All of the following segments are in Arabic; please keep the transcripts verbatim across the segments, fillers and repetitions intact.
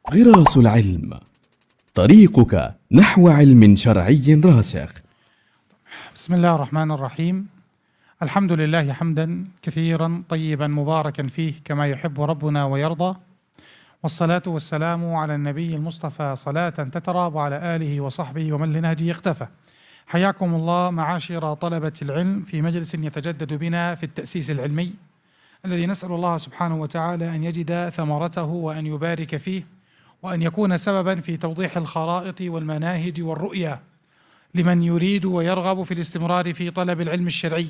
غراس العلم، طريقك نحو علم شرعي راسخ. بسم الله الرحمن الرحيم. الحمد لله حمدا كثيرا طيبا مباركا فيه كما يحب ربنا ويرضى، والصلاة والسلام على النبي المصطفى صلاة تترى وعلى آله وصحبه ومن لنهجه يقتفى. حياكم الله معاشر طلبة العلم في مجلس يتجدد بنا في التأسيس العلمي الذي نسأل الله سبحانه وتعالى أن يجد ثمرته وأن يبارك فيه وأن يكون سببا في توضيح الخرائط والمناهج والرؤيا لمن يريد ويرغب في الاستمرار في طلب العلم الشرعي.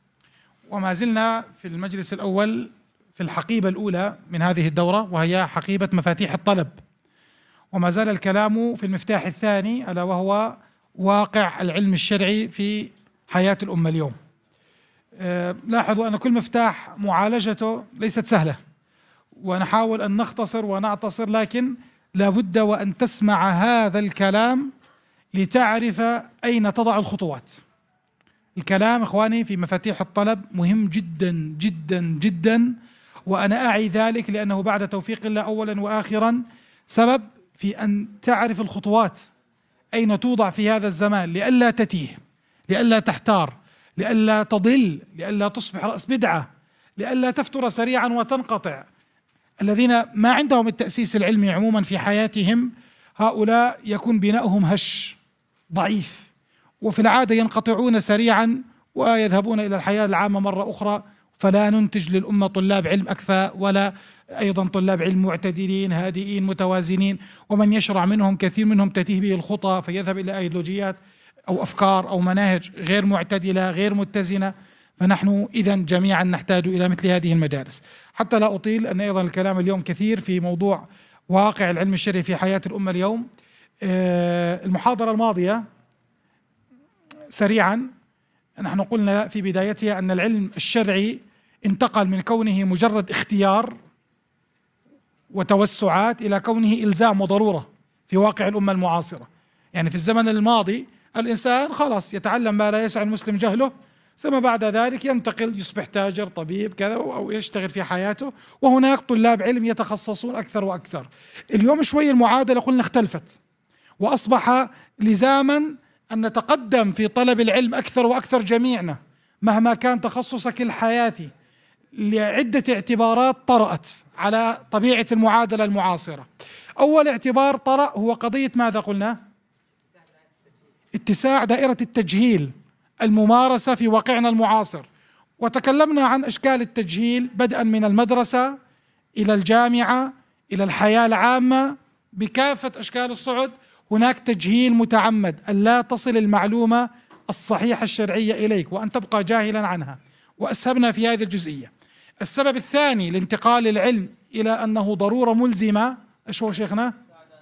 وما زلنا في المجلس الأول في الحقيبة الأولى من هذه الدورة، وهي حقيبة مفاتيح الطلب، وما زال الكلام في المفتاح الثاني ألا وهو واقع العلم الشرعي في حياة الأمة اليوم. أه لاحظوا أن كل مفتاح معالجته ليست سهلة، ونحاول أن نختصر ونعتصر، لكن لابد وأن تسمع هذا الكلام لتعرف أين تضع الخطوات. الكلام إخواني في مفاتيح الطلب مهم جدا جدا جدا، وأنا أعي ذلك لأنه بعد توفيق الله أولا وآخرا سبب في أن تعرف الخطوات أين توضع في هذا الزمان، لئلا تتيه، لئلا تحتار، لئلا تضل، لئلا تصبح رأس بدعة، لئلا تفتر سريعا وتنقطع. الذين ما عندهم التأسيس العلمي عموما في حياتهم هؤلاء يكون بناؤهم هش ضعيف، وفي العادة ينقطعون سريعا ويذهبون إلى الحياة العامة مرة أخرى، فلا ننتج للأمة طلاب علم أكفاء ولا أيضا طلاب علم معتدلين هادئين متوازنين. ومن يشرع منهم كثير منهم تتيه به الخطى فيذهب إلى أيديولوجيات أو أفكار أو مناهج غير معتدلة غير متزنة. فنحن إذن جميعا نحتاج إلى مثل هذه المجالس. حتى لا أطيل، أن أيضا الكلام اليوم كثير في موضوع واقع العلم الشرعي في حياة الأمة اليوم. المحاضرة الماضية سريعا نحن قلنا في بدايتها أن العلم الشرعي انتقل من كونه مجرد اختيار وتوسعات إلى كونه إلزام وضرورة في واقع الأمة المعاصرة. يعني في الزمن الماضي الإنسان خلاص يتعلم ما لا يسع المسلم جهله، ثم بعد ذلك ينتقل يصبح تاجر طبيب كذا أو يشتغل في حياته، وهناك طلاب علم يتخصصون أكثر وأكثر. اليوم شوي المعادلة قلنا اختلفت، وأصبح لزاما أن نتقدم في طلب العلم أكثر وأكثر جميعنا مهما كان تخصصك الحياتي، لعدة اعتبارات طرأت على طبيعة المعادلة المعاصرة. أول اعتبار طرأ هو قضية ماذا قلنا؟ اتساع دائرة التجهيل الممارسة في واقعنا المعاصر، وتكلمنا عن أشكال التجهيل بدءا من المدرسة إلى الجامعة إلى الحياة العامة بكافة أشكال الصعد. هناك تجهيل متعمد أن لا تصل المعلومة الصحيحة الشرعية إليك وأن تبقى جاهلا عنها، وأسهبنا في هذه الجزئية. السبب الثاني لانتقال العلم إلى أنه ضرورة ملزمة إيش هو شيخنا؟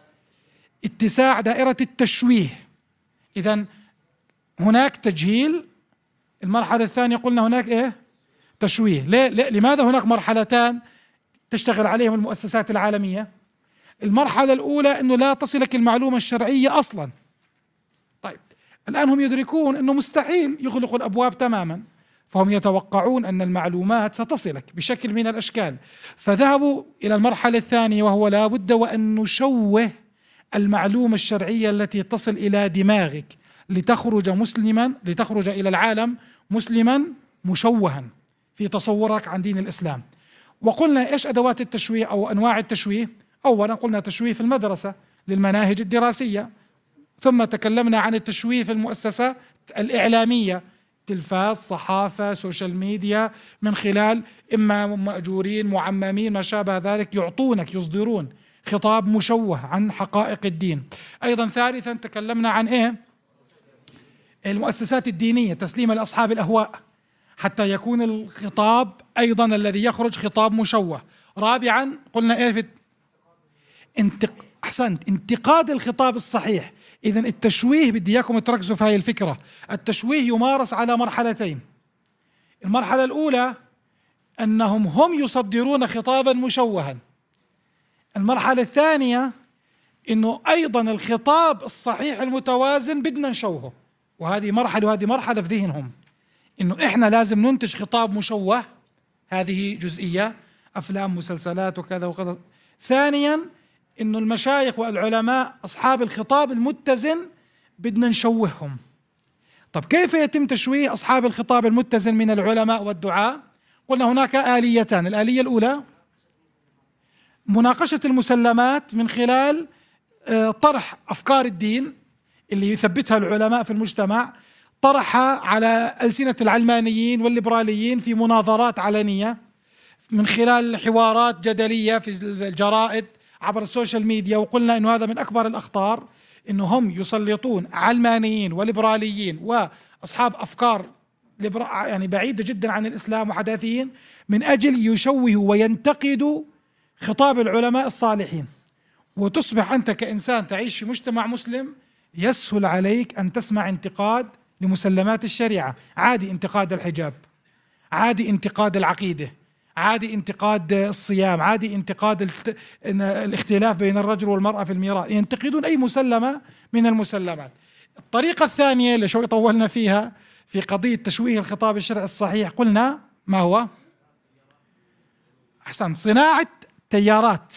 اتساع دائرة التشويه. إذن هناك تجهيل، المرحلة الثانية قلنا هناك إيه؟ تشويه. ليه؟ ليه؟ لماذا هناك مرحلتان تشتغل عليهم المؤسسات العالمية؟ المرحلة الأولى أنه لا تصلك المعلومة الشرعية أصلا. طيب الآن هم يدركون أنه مستحيل يغلقوا الأبواب تماما، فهم يتوقعون أن المعلومات ستصلك بشكل من الأشكال، فذهبوا إلى المرحلة الثانية وهو لا بد وأن نشوه المعلومة الشرعية التي تصل إلى دماغك لتخرج مسلما، لتخرج إلى العالم مسلما مشوها في تصورك عن دين الإسلام. وقلنا إيش أدوات التشويه أو أنواع التشويه؟ أولا قلنا تشويه في المدرسة للمناهج الدراسية، ثم تكلمنا عن التشويه في المؤسسات الإعلامية، تلفاز، صحافة، سوشيال ميديا، من خلال إما مأجورين معممين ما شابه ذلك يعطونك يصدرون خطاب مشوه عن حقائق الدين. أيضا ثالثا تكلمنا عن إيه؟ المؤسسات الدينية، تسليم لأصحاب الأهواء حتى يكون الخطاب أيضا الذي يخرج خطاب مشوه. رابعا قلنا إيه في انتق... أحسنت انتقاد الخطاب الصحيح. إذن التشويه بدي إياكم تركزوا في هذه الفكرة. التشويه يمارس على مرحلتين. المرحلة الأولى أنهم هم يصدرون خطابا مشوها. المرحلة الثانية أنه أيضا الخطاب الصحيح المتوازن بدنا نشوهه، وهذه مرحلة وهذه مرحلة في ذهنهم أنه إحنا لازم ننتج خطاب مشوه. هذه جزئية، أفلام مسلسلات وكذا وكذا. ثانيا إنه المشايخ والعلماء أصحاب الخطاب المتزن بدنا نشوههم. طب كيف يتم تشويه أصحاب الخطاب المتزن من العلماء والدعاء؟ قلنا هناك آليتان. الآلية الأولى مناقشة المسلمات من خلال طرح أفكار الدين اللي يثبتها العلماء في المجتمع، طرحها على ألسنة العلمانيين والليبراليين في مناظرات علنية من خلال حوارات جدلية في الجرائد عبر السوشيال ميديا. وقلنا إنه هذا من أكبر الأخطار، إنه هم يسلطون علمانيين وليبراليين وأصحاب أفكار يعني بعيدة جدا عن الإسلام وحداثيين من أجل يشوهوا وينتقدوا خطاب العلماء الصالحين. وتصبح أنت كإنسان تعيش في مجتمع مسلم يسهل عليك أن تسمع انتقاد لمسلمات الشريعة. عادي انتقاد الحجاب، عادي انتقاد العقيدة، عادي انتقاد الصيام، عادي انتقاد الت... الاختلاف بين الرجل والمرأة في الميراث. ينتقدون أي مسلمة من المسلمات. الطريقة الثانية اللي شوي طولنا فيها في قضية تشويه الخطاب الشرعي الصحيح، قلنا ما هو؟ أحسن، صناعة تيارات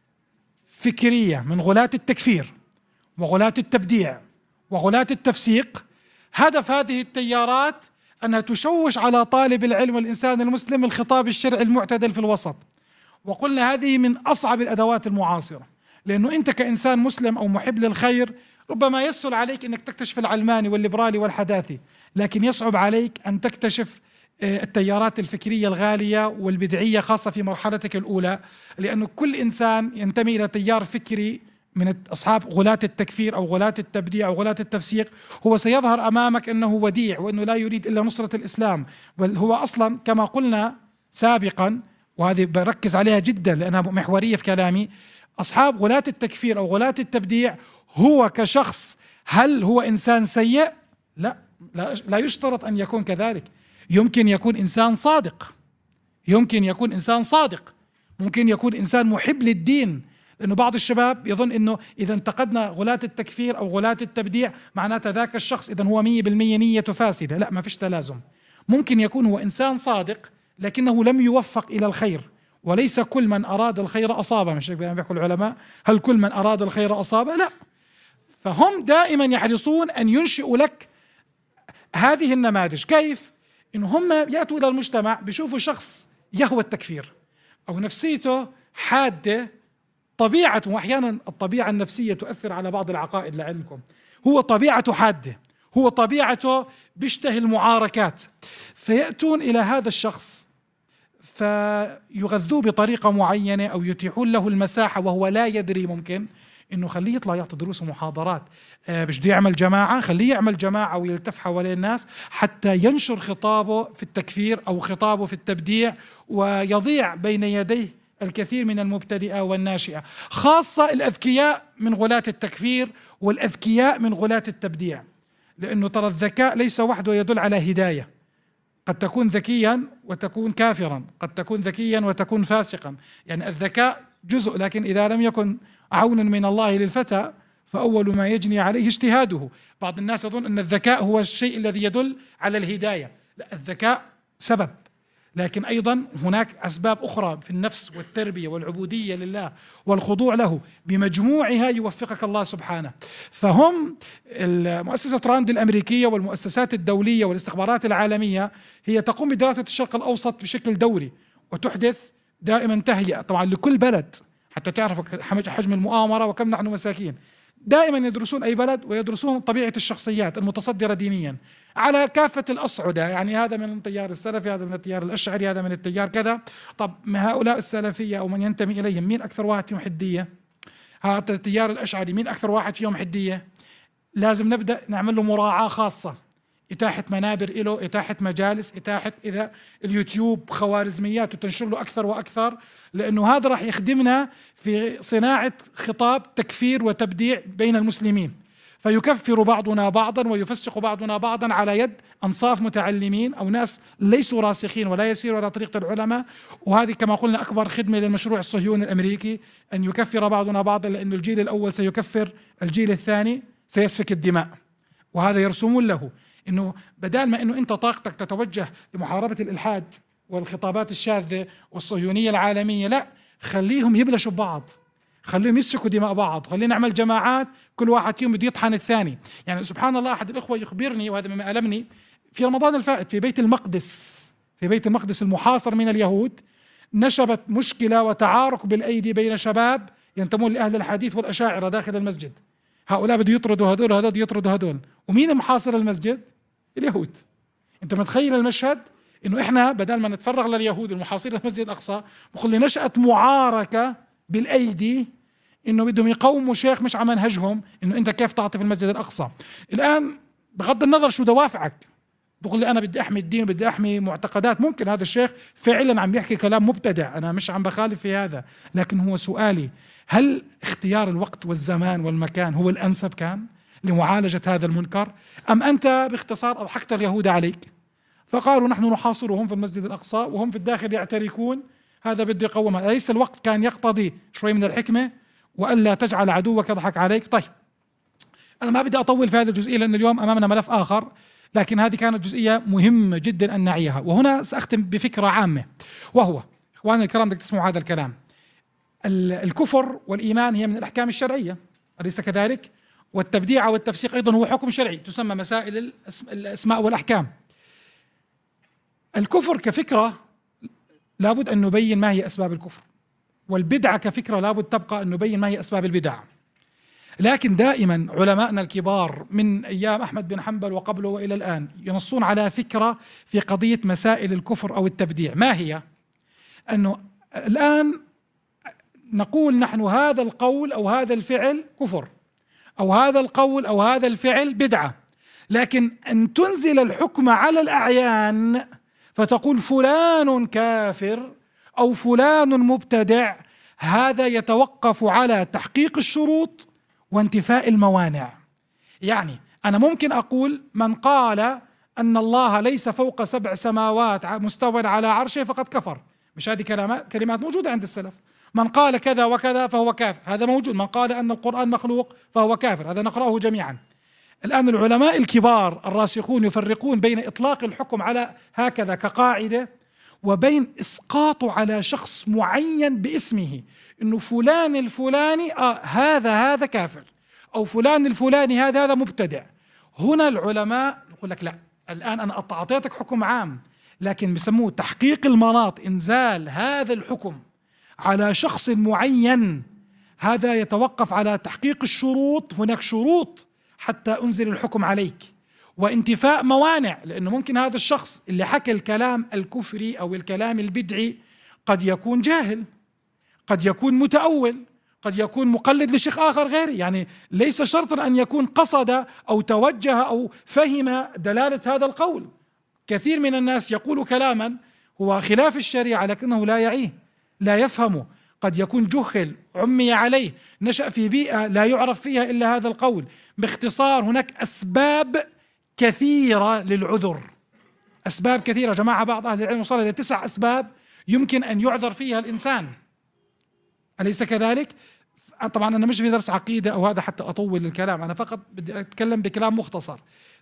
فكرية من غلاة التكفير وغلاة التبديع وغلاة التفسيق. هدف هذه التيارات أنها تشوش على طالب العلم والإنسان المسلم الخطاب الشرعي المعتدل في الوسط. وقلنا هذه من أصعب الأدوات المعاصرة، لأنه أنت كإنسان مسلم أو محب للخير ربما يسهل عليك أنك تكتشف العلماني والليبرالي والحداثي، لكن يصعب عليك أن تكتشف التيارات الفكرية الغالية والبدعية، خاصة في مرحلتك الأولى، لأنه كل إنسان ينتمي إلى تيار فكري من أصحاب غلاة التكفير أو غلاة التبديع أو غلاة التفسيق، هو سيظهر أمامك أنه وديع وأنه لا يريد إلا نصرة الإسلام، بل هو أصلا كما قلنا سابقا، وهذه بركز عليها جدا لأنها محورية في كلامي، أصحاب غلاة التكفير أو غلاة التبديع هو كشخص هل هو إنسان سيء؟ لا، لا, لا يشترط أن يكون كذلك. يمكن يكون إنسان صادق، يمكن يكون إنسان صادق ممكن يكون إنسان محب للدين، لأنه بعض الشباب يظن أنه إذا انتقدنا غلاة التكفير أو غلاة التبديع معناته ذاك الشخص إذا هو مية بالمية نيته فاسدة. لا، ما فيش تلازم. ممكن يكون هو إنسان صادق لكنه لم يوفق إلى الخير، وليس كل من أراد الخير أصابه. مش بيحكوا العلماء هل كل من أراد الخير أصابه؟ لا. فهم دائما يحرصون أن ينشئوا لك هذه النماذج. كيف؟ إنه هم يأتوا إلى المجتمع بيشوفوا شخص يهوى التكفير أو نفسيته حادة، طبيعته، وأحيانا الطبيعة النفسية تؤثر على بعض العقائد لعلمكم، هو طبيعته حادة، هو طبيعته بيشتهي المعاركات، فيأتون إلى هذا الشخص فيغذوه بطريقة معينة أو يتيحون له المساحة وهو لا يدري، ممكن إنه خليه يطلع يعطي دروس ومحاضرات، آه بده يعمل جماعة، خليه يعمل جماعة ويلتف حوالين الناس حتى ينشر خطابه في التكفير أو خطابه في التبديع، ويضيع بين يديه الكثير من المبتدئة والناشئة، خاصة الأذكياء من غلاة التكفير والأذكياء من غلاة التبديع. لأنه ترى الذكاء ليس وحده يدل على هداية، قد تكون ذكيا وتكون كافرا، قد تكون ذكيا وتكون فاسقا. يعني الذكاء جزء، لكن إذا لم يكن عون من الله للفتى فأول ما يجني عليه اجتهاده. بعض الناس يظن أن الذكاء هو الشيء الذي يدل على الهداية، لا، الذكاء سبب، لكن أيضا هناك أسباب أخرى في النفس والتربية والعبودية لله والخضوع له، بمجموعها يوفقك الله سبحانه. فهم مؤسسة راند الأمريكية والمؤسسات الدولية والاستخبارات العالمية هي تقوم بدراسة الشرق الأوسط بشكل دوري، وتحدث دائما تهيئة طبعا لكل بلد حتى تعرفوا حجم المؤامرة وكم نحن مساكين. دائما يدرسون أي بلد ويدرسون طبيعة الشخصيات المتصدرة دينيا على كافة الأصعدة، يعني هذا من التيار السلفي، هذا من التيار الأشعري، هذا من التيار كذا. طب ما هؤلاء السلفية أو من ينتمي إليهم مين أكثر واحد فيهم حدية؟ هذا التيار الأشعري مين أكثر واحد فيهم حدية؟ لازم نبدأ نعمل له مراعاة خاصة، إتاحة منابر له، إتاحة مجالس، إتاحة إذا اليوتيوب خوارزميات وتنشر له أكثر وأكثر، لأنه هذا راح يخدمنا في صناعة خطاب تكفير وتبديع بين المسلمين، فيكفر بعضنا بعضا ويفسق بعضنا بعضا على يد أنصاف متعلمين أو ناس ليسوا راسخين ولا يسيروا على طريقة العلماء. وهذه كما قلنا أكبر خدمة للمشروع الصهيوني الأمريكي، أن يكفر بعضنا بعضا، لأن الجيل الأول سيكفر الجيل الثاني، سيسفك الدماء. وهذا يرسمون له إنه بدال ما إنه أنت طاقتك تتوجه لمحاربة الإلحاد والخطابات الشاذة والصهيونية العالمية، لا، خليهم يبلشوا ببعض، خليهم يسفكوا دماء بعض، خلينا نعمل جماعات كل واحد فيهم بده يطحن الثاني. يعني سبحان الله، أحد الإخوة يخبرني وهذا مما ألمني، في رمضان الفائت في بيت المقدس في بيت المقدس المحاصر من اليهود نشبت مشكلة وتعارك بالأيدي بين شباب ينتمون لأهل الحديث والأشاعرة داخل المسجد. هؤلاء بده يطردوا هذول وهذول يطردوا هذول، ومين محاصر المسجد؟ اليهود. أنت متخيل المشهد؟ إنه إحنا بدل ما نتفرغ لليهود المحاصرين المسجد الأقصى بخلي نشأت معاركة بالأيدي، إنه بدهم يقوموا شيخ مش على منهجهم، إنه أنت كيف تعطي في المسجد الأقصى. الآن بغض النظر شو دوافعك، بقول لي أنا بدي أحمي الدين وبدي أحمي معتقدات، ممكن هذا الشيخ فعلا عم يحكي كلام مبتدع، أنا مش عم بخالف في هذا، لكن هو سؤالي هل اختيار الوقت والزمان والمكان هو الأنسب كان لمعالجة هذا المنكر، أم أنت باختصار أضحكت اليهود عليك فقالوا نحن نحاصرهم في المسجد الأقصى وهم في الداخل يعتركون، هذا بده يقومها. أليس الوقت كان يقتضي شوي من الحكمة وألا تجعل عدوك يضحك عليك؟ طيب أنا ما بدي أطول في هذه الجزئية لأن اليوم أمامنا ملف آخر، لكن هذه كانت جزئية مهمة جدا أن نعيها. وهنا سأختم بفكرة عامة، وهو إخواني الكرام بدك تسمعوا هذا الكلام، الكفر والإيمان هي من الأحكام الشرعية أليس كذلك؟ والتبديع والتفسيق أيضا هو حكم شرعي، تسمى مسائل الأسماء والأحكام. الكفر كفكرة لابد أن نبين ما هي أسباب الكفر، والبدعة كفكرة لابد تبقى أن نبين ما هي أسباب البدع. لكن دائما علماءنا الكبار من أيام أحمد بن حنبل وقبله وإلى الآن ينصون على فكرة في قضية مسائل الكفر أو التبديع. ما هي؟ أنه الآن نقول نحن هذا القول أو هذا الفعل كفر، أو هذا القول أو هذا الفعل بدعة، لكن أن تنزل الحكم على الأعيان فتقول فلان كافر أو فلان مبتدع، هذا يتوقف على تحقيق الشروط وانتفاء الموانع. يعني أنا ممكن أقول من قال أن الله ليس فوق سبع سماوات مستوى على عرشه فقد كفر، مش هذه كلمات كلمات موجودة عند السلف. من قال كذا وكذا فهو كافر، هذا موجود. من قال أن القرآن مخلوق فهو كافر، هذا نقرأه جميعا. الآن العلماء الكبار الراسخون يفرقون بين إطلاق الحكم على هكذا كقاعدة وبين إسقاطه على شخص معين باسمه، إنه فلان الفلاني آه هذا هذا كافر، أو فلان الفلاني هذا هذا مبتدع. هنا العلماء يقول لك لا، الآن أنا أعطيتك حكم عام، لكن بسموه تحقيق المناط، إنزال هذا الحكم على شخص معين، هذا يتوقف على تحقيق الشروط. هناك شروط حتى أنزل الحكم عليك، وانتفاء موانع، لأنه ممكن هذا الشخص اللي حكى الكلام الكفري أو الكلام البدعي قد يكون جاهل، قد يكون متأول، قد يكون مقلد لشيخ آخر غيري. يعني ليس شرطا أن يكون قصد أو توجه أو فهم دلالة هذا القول. كثير من الناس يقول كلاما هو خلاف الشريعة لكنه لا يعيه، لا يفهمه، قد يكون جهل، عمي عليه، نشأ في بيئة لا يعرف فيها إلا هذا القول. باختصار هناك أسباب كثيرة للعذر، أسباب كثيرة. جماعة بعض أهل العلم وصل إلى تسع أسباب يمكن أن يعذر فيها الإنسان، أليس كذلك؟ طبعا أنا مش في درس عقيدة أو هذا حتى أطول الكلام، أنا فقط بدي أتكلم بكلام مختصر.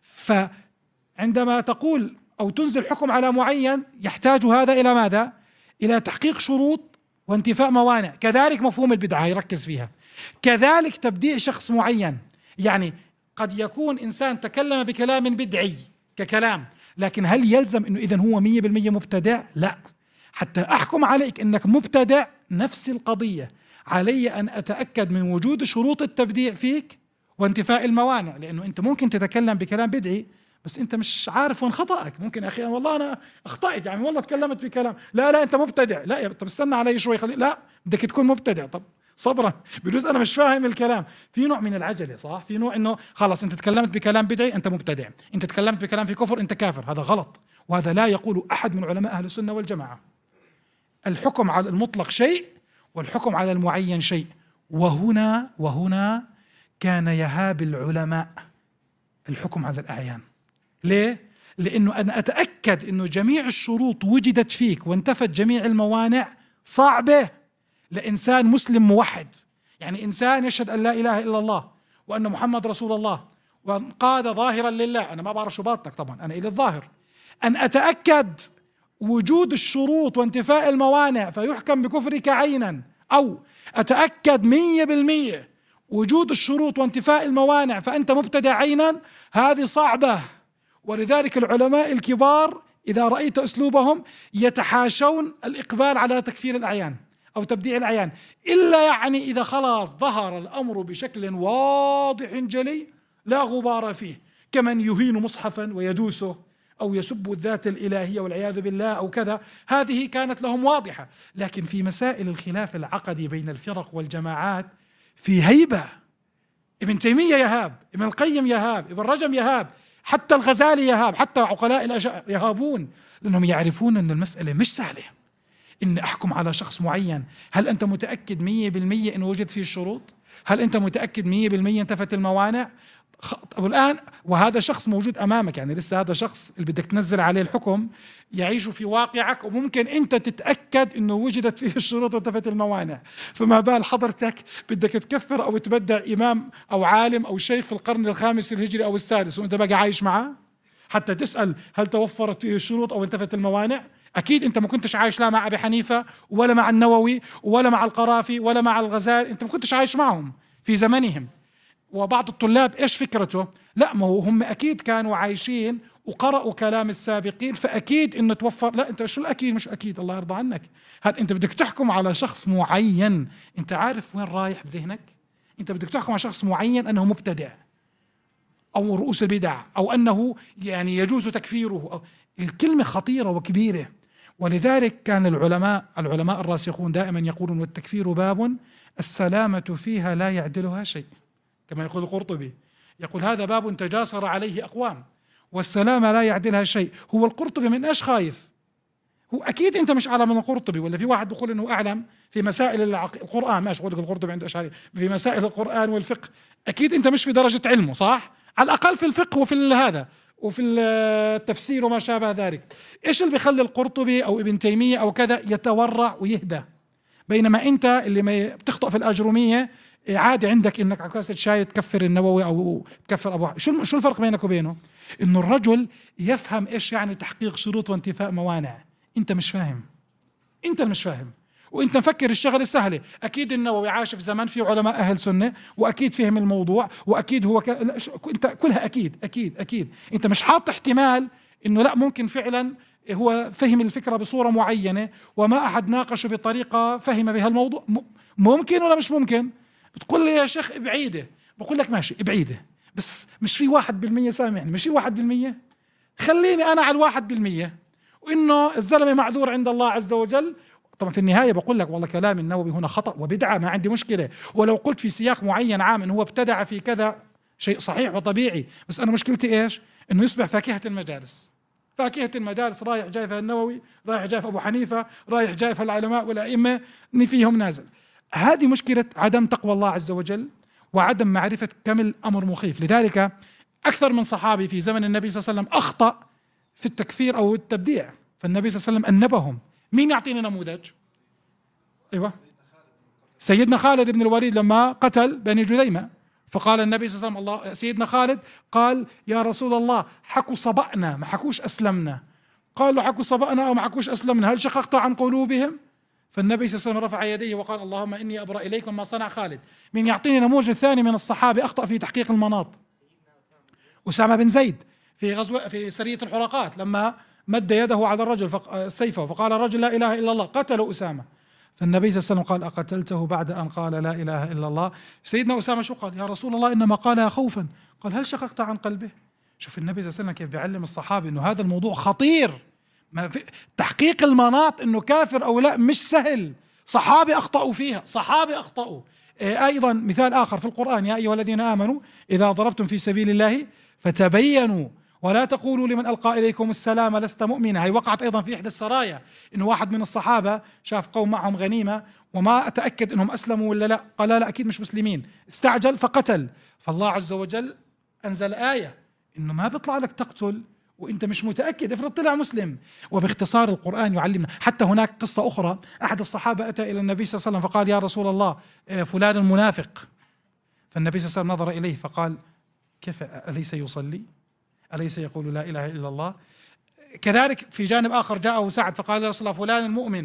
فعندما تقول أو تنزل حكم على معين يحتاج هذا إلى ماذا؟ إلى تحقيق شروط وانتفاء موانع. كذلك مفهوم البدعة يركز فيها، كذلك تبديع شخص معين. يعني قد يكون إنسان تكلم بكلام بدعي ككلام، لكن هل يلزم أنه إذن هو مية بالمية مبتدع؟ لا. حتى أحكم عليك أنك مبتدع نفس القضية، علي أن أتأكد من وجود شروط التبديع فيك وانتفاء الموانع، لأنه أنت ممكن تتكلم بكلام بدعي بس أنت مش عارف وين خطأك. ممكن أخي والله أنا أخطأت، يعني والله تكلمت بكلام، لا لا أنت مبتدع، لا طب استنى علي شوي، خلي لا بدك تكون مبتدع، طب صبرا بجوز أنا مش فاهم الكلام. في نوع من العجلة، صح؟ في نوع إنه خلاص أنت تكلمت بكلام بدعي أنت مبتدع، أنت تكلمت بكلام في كفر أنت كافر، هذا غلط، وهذا لا يقول أحد من علماء أهل السنة والجماعة. الحكم على المطلق شيء والحكم على المعين شيء. وهنا وهنا كان يهاب العلماء الحكم على الأعيان. ليه؟ لأنه أنا أتأكد أنه جميع الشروط وجدت فيك وانتفت جميع الموانع صعبة لإنسان مسلم موحد. يعني إنسان يشهد أن لا إله إلا الله وأن محمد رسول الله وانقاد ظاهرا لله، أنا ما بعرف شو باطنك طبعا، أنا إلى الظاهر، أن أتأكد وجود الشروط وانتفاء الموانع فيحكم بكفرك عينا أو أتأكد مية بالمية وجود الشروط وانتفاء الموانع فأنت مبتدع عينا، هذه صعبة. ولذلك العلماء الكبار إذا رأيت أسلوبهم يتحاشون الإقبال على تكفير الأعيان أو تبديع الأعيان، إلا يعني إذا خلاص ظهر الأمر بشكل واضح جلي لا غبار فيه، كمن يهين مصحفا ويدوسه أو يسب الذات الإلهية والعياذ بالله أو كذا، هذه كانت لهم واضحة. لكن في مسائل الخلاف العقدي بين الفرق والجماعات في هيبة. ابن تيمية يهاب، ابن القيم يهاب، ابن رجب يهاب، حتى الغزالي يهاب، حتى عقلاء الأشاعرة يهابون، لأنهم يعرفون أن المسألة مش سهلة. إن أحكم على شخص معين، هل أنت متأكد مية بالمية إنه وجد فيه الشروط؟ هل أنت متأكد مية بالمية انتفت الموانع؟ طب الآن وهذا شخص موجود أمامك، يعني لسه هذا شخص اللي بدك تنزل عليه الحكم يعيش في واقعك، وممكن أنت تتأكد أنه وجدت فيه الشروط وانتفت الموانع، فما بال حضرتك بدك تكفر أو تبدع إمام أو عالم أو شيخ في القرن الخامس الهجري أو السادس وأنت بقى عايش معه حتى تسأل هل توفرت فيه الشروط أو انتفت الموانع؟ أكيد أنت ما كنتش عايش لا مع أبي حنيفة ولا مع النووي ولا مع القرافي ولا مع الغزالي، أنت ما كنتش عايش معهم في زمنهم. وبعض الطلاب ايش فكرته؟ لا ما هو هم اكيد كانوا عايشين وقرأوا كلام السابقين، فاكيد انه توفر. لا انت شو الاكيد مش اكيد، الله يرضى عنك. هاد انت بدك تحكم على شخص معين، انت عارف وين رايح بذهنك؟ انت بدك تحكم على شخص معين انه مبتدع او رؤوس البدع او انه يعني يجوز تكفيره أو الكلمة خطيرة وكبيرة. ولذلك كان العلماء العلماء الراسخون دائما يقولون والتكفير باب السلامة فيها لا يعدلها شيء، كما يقول القرطبي، يقول هذا باب تجاسر عليه أقوام والسلامة لا يعدلها شيء. هو القرطبي من ايش خايف؟ هو أكيد أنت مش أعلم من القرطبي، ولا في واحد بيقول إنه أعلم في مسائل العق... القرآن، ماشي أقول لك القرطبي عنده أشعري في مسائل القرآن والفقه، أكيد أنت مش في درجة علمه صح؟ على الأقل في الفقه وفي هذا وفي التفسير وما شابه ذلك. إيش اللي بيخلي القرطبي أو ابن تيمية أو كذا يتورع ويهدى، بينما أنت اللي ما بتخطئ في الأجرومية عادي عندك انك على كاسة شاي تكفر النووي او تكفر ابو شو شو الفرق بينك وبينه؟ انه الرجل يفهم ايش يعني تحقيق شروط وانتفاء موانع، انت مش فاهم، انت مش فاهم، وانت مفكر الشغله السهله. اكيد النووي عاش في زمان في علماء اهل سنه واكيد فهم الموضوع واكيد هو ك... لا ش... انت كلها اكيد اكيد اكيد انت مش حاط احتمال انه لا ممكن فعلا هو فهم الفكره بصوره معينه وما احد ناقشه بطريقه فهم بها الموضوع. م... ممكن ولا مش ممكن؟ بتقول لي يا شيخ بعيدة، بقول لك ماشي بعيدة، بس مش في واحد بالمية سامعني، مش في واحد بالمية، خليني أنا على الواحد بالمية وإنه الزلمة معذور عند الله عز وجل. طبعا في النهاية بقول لك والله كلام النووي هنا خطأ وبدعة، ما عندي مشكلة، ولو قلت في سياق معين عام إنه هو ابتدع في كذا شيء صحيح وطبيعي، بس أنا مشكلتي إيش؟ إنه يصبح فاكهة المجالس، فاكهة المجالس رايح جاي في النووي، رايح جاي في أبو حنيفة، رايح جاي في العلماء والأئمة، إن فيهم نازل. هذه مشكلة عدم تقوى الله عز وجل وعدم معرفة كم الأمر مخيف. لذلك أكثر من صحابي في زمن النبي صلى الله عليه وسلم أخطأ في التكفير أو التبديع، فالنبي صلى الله عليه وسلم أنبهم. مين يعطيني نموذج؟ أيوة سيدنا خالد بن الوليد لما قتل بني جذيمة، فقال النبي صلى الله عليه وسلم الله سيدنا خالد قال يا رسول الله حكوا صبأنا ما حكوش أسلمنا، قالوا حكوا صبأنا أو ما حكوش أسلمنا، هل شققت عن قلوبهم؟ فالنبي صلى الله عليه وسلم رفع يديه وقال اللهم إني أبرأ إليك مما صنع خالد. من يعطيني نموذج ثاني من الصحابة أخطأ في تحقيق المناط؟ أسامة بن زيد في غزوة في سرية الحرقات لما مد يده على الرجل فق... سيفه فقال الرجل لا إله إلا الله، قتلوا أسامة، فالنبي صلى الله عليه وسلم قال أقتلته بعد أن قال لا إله إلا الله؟ سيدنا أسامة شو قال؟ يا رسول الله إنما قالها خوفا، قال هل شققت عن قلبه؟ شوف النبي صلى الله عليه وسلم كيف بيعلم الصحابة إنه هذا الموضوع خطير، ما في تحقيق المناط انه كافر او لا مش سهل، صحابه اخطاوا فيها، صحابه اخطاوا. إيه ايضا مثال اخر في القران يا ايها الذين امنوا اذا ضربتم في سبيل الله فتبينوا ولا تقولوا لمن القى اليكم السلام لست مؤمنا. هي وقعت ايضا في احدى السرايا، انه واحد من الصحابه شاف قوم معهم غنيمه وما اتاكد انهم اسلموا ولا لا، قال لا, لا اكيد مش مسلمين، استعجل فقتل، فالله عز وجل انزل ايه انه ما بيطلع لك تقتل وانت مش متاكد، افرض طلع مسلم. وباختصار القران يعلمنا. حتى هناك قصه اخرى، احد الصحابه اتى الى النبي صلى الله عليه وسلم فقال يا رسول الله فلان المنافق، فالنبي صلى الله عليه وسلم نظر اليه فقال كيف اليس يصلي؟ اليس يقول لا اله الا الله؟ كذلك في جانب اخر جاءه سعد فقال يا رسول الله فلان المؤمن،